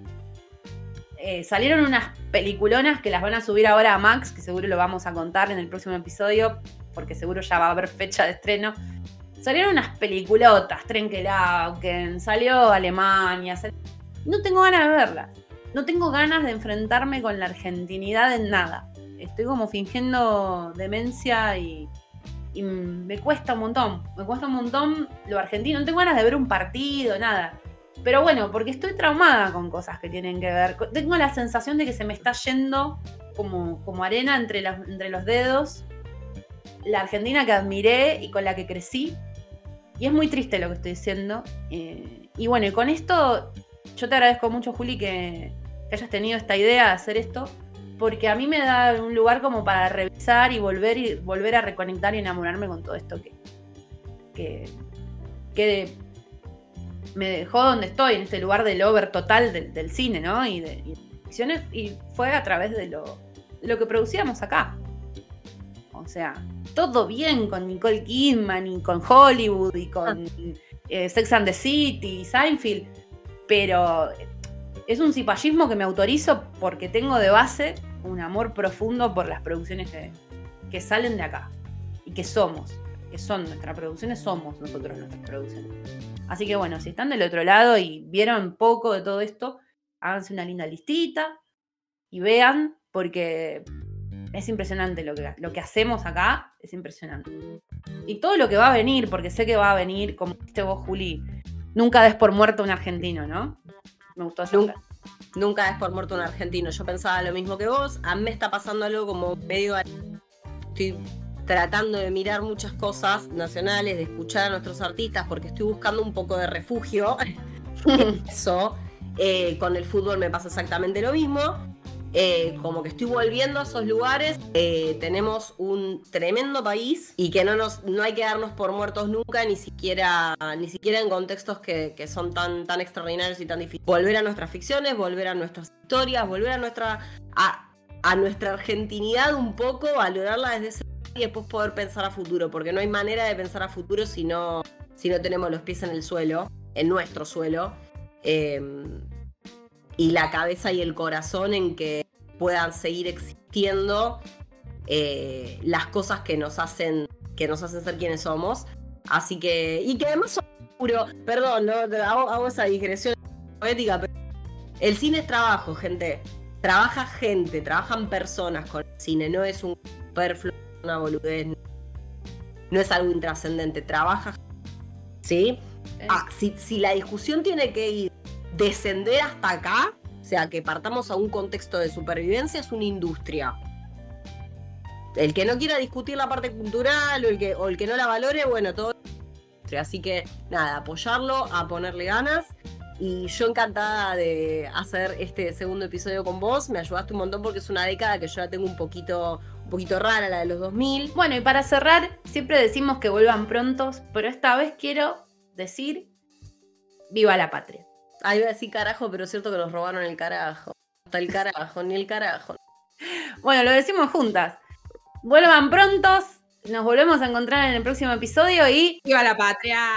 Eh, salieron unas peliculonas que las van a subir ahora a Max, que seguro lo vamos a contar en el próximo episodio, porque seguro ya va a haber fecha de estreno. Salieron unas peliculotas, Trenkelauken, salió Alemania. Salió... No tengo ganas de verlas. No tengo ganas de enfrentarme con la argentinidad en nada. Estoy como fingiendo demencia y, y me cuesta un montón. Me cuesta un montón lo argentino. No tengo ganas de ver un partido, nada. Pero bueno, porque estoy traumada con cosas que tienen que ver. Tengo la sensación de que se me está yendo como, como arena entre, la, entre los dedos la Argentina que admiré y con la que crecí. Y es muy triste lo que estoy diciendo. Eh, y bueno, y con esto yo te agradezco mucho, Juli, que, que hayas tenido esta idea de hacer esto, porque a mí me da un lugar como para revisar y volver, y volver a reconectar y enamorarme con todo esto que, que, que me dejó donde estoy, en este lugar del over total del, del cine, ¿no? Y de, y de ficciones, y fue a través de lo, de lo que producíamos acá. O sea, todo bien con Nicole Kidman y con Hollywood y con eh, Sex and the City y Seinfeld, pero es un cipallismo que me autorizo porque tengo de base un amor profundo por las producciones que, que salen de acá y que somos, que son nuestras producciones, somos nosotros nuestras producciones. Así que bueno, si están del otro lado y vieron poco de todo esto, háganse una linda listita y vean, porque es impresionante lo que, lo que hacemos acá, es impresionante. Y todo lo que va a venir, porque sé que va a venir, como dijiste vos, Juli, nunca des por muerto un argentino, ¿no? Me gustó esa Nunca, nunca des por muerto un argentino. Yo pensaba lo mismo que vos. A mí me está pasando algo como medio... Estoy tratando de mirar muchas cosas nacionales, de escuchar a nuestros artistas, porque estoy buscando un poco de refugio. Eso. Eh, con el fútbol me pasa exactamente lo mismo. Eh, como que estoy volviendo a esos lugares. Eh, tenemos un tremendo país y que no nos no hay que darnos por muertos nunca, ni siquiera ni siquiera en contextos que, que son tan, tan extraordinarios y tan difíciles. Volver a nuestras ficciones, volver a nuestras historias, volver a nuestra a, a nuestra argentinidad un poco, valorarla desde ese lugar y después poder pensar a futuro, porque no hay manera de pensar a futuro si no, si no tenemos los pies en el suelo, en nuestro suelo. Eh, y la cabeza y el corazón en que puedan seguir existiendo eh, las cosas que nos hacen que nos hacen ser quienes somos. Así que, y que además son puro, perdón, ¿no? hago, hago esa digresión poética, pero el cine es trabajo, gente. Trabaja gente, trabajan personas con el cine, no es un superfluo, una boludez, no es algo intrascendente, trabaja, ¿sí? Eh. Ah, si, si la discusión tiene que ir descender hasta acá, o sea, que partamos a un contexto de supervivencia, es una industria. El que no quiera discutir la parte cultural o el que, o el que no la valore, bueno, todo es industria. Así que, nada, apoyarlo, a ponerle ganas. Y yo encantada de hacer este segundo episodio con vos. Me ayudaste un montón porque es una década que yo la tengo un poquito, un poquito rara, la de los dos mil. Bueno, y para cerrar, siempre decimos que vuelvan prontos, pero esta vez quiero decir ¡viva la patria! Ah, iba a decir carajo, pero es cierto que nos robaron el carajo. Hasta el carajo, ni el carajo. Bueno, lo decimos juntas. Vuelvan prontos, nos volvemos a encontrar en el próximo episodio y ¡viva la patria!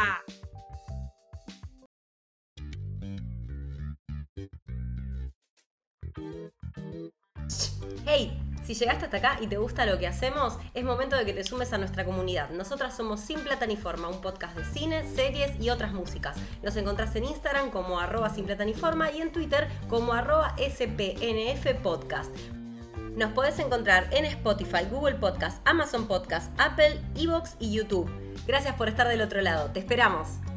Hey, si llegaste hasta acá y te gusta lo que hacemos, es momento de que te sumes a nuestra comunidad. Nosotras somos Sin Plata ni Forma, un podcast de cine, series y otras músicas. Nos encontrás en Instagram como arroba Sin Plata ni Forma y en Twitter como arroba S P N F Podcast. Nos podés encontrar en Spotify, Google Podcast, Amazon Podcast, Apple, Evox y YouTube. Gracias por estar del otro lado. Te esperamos.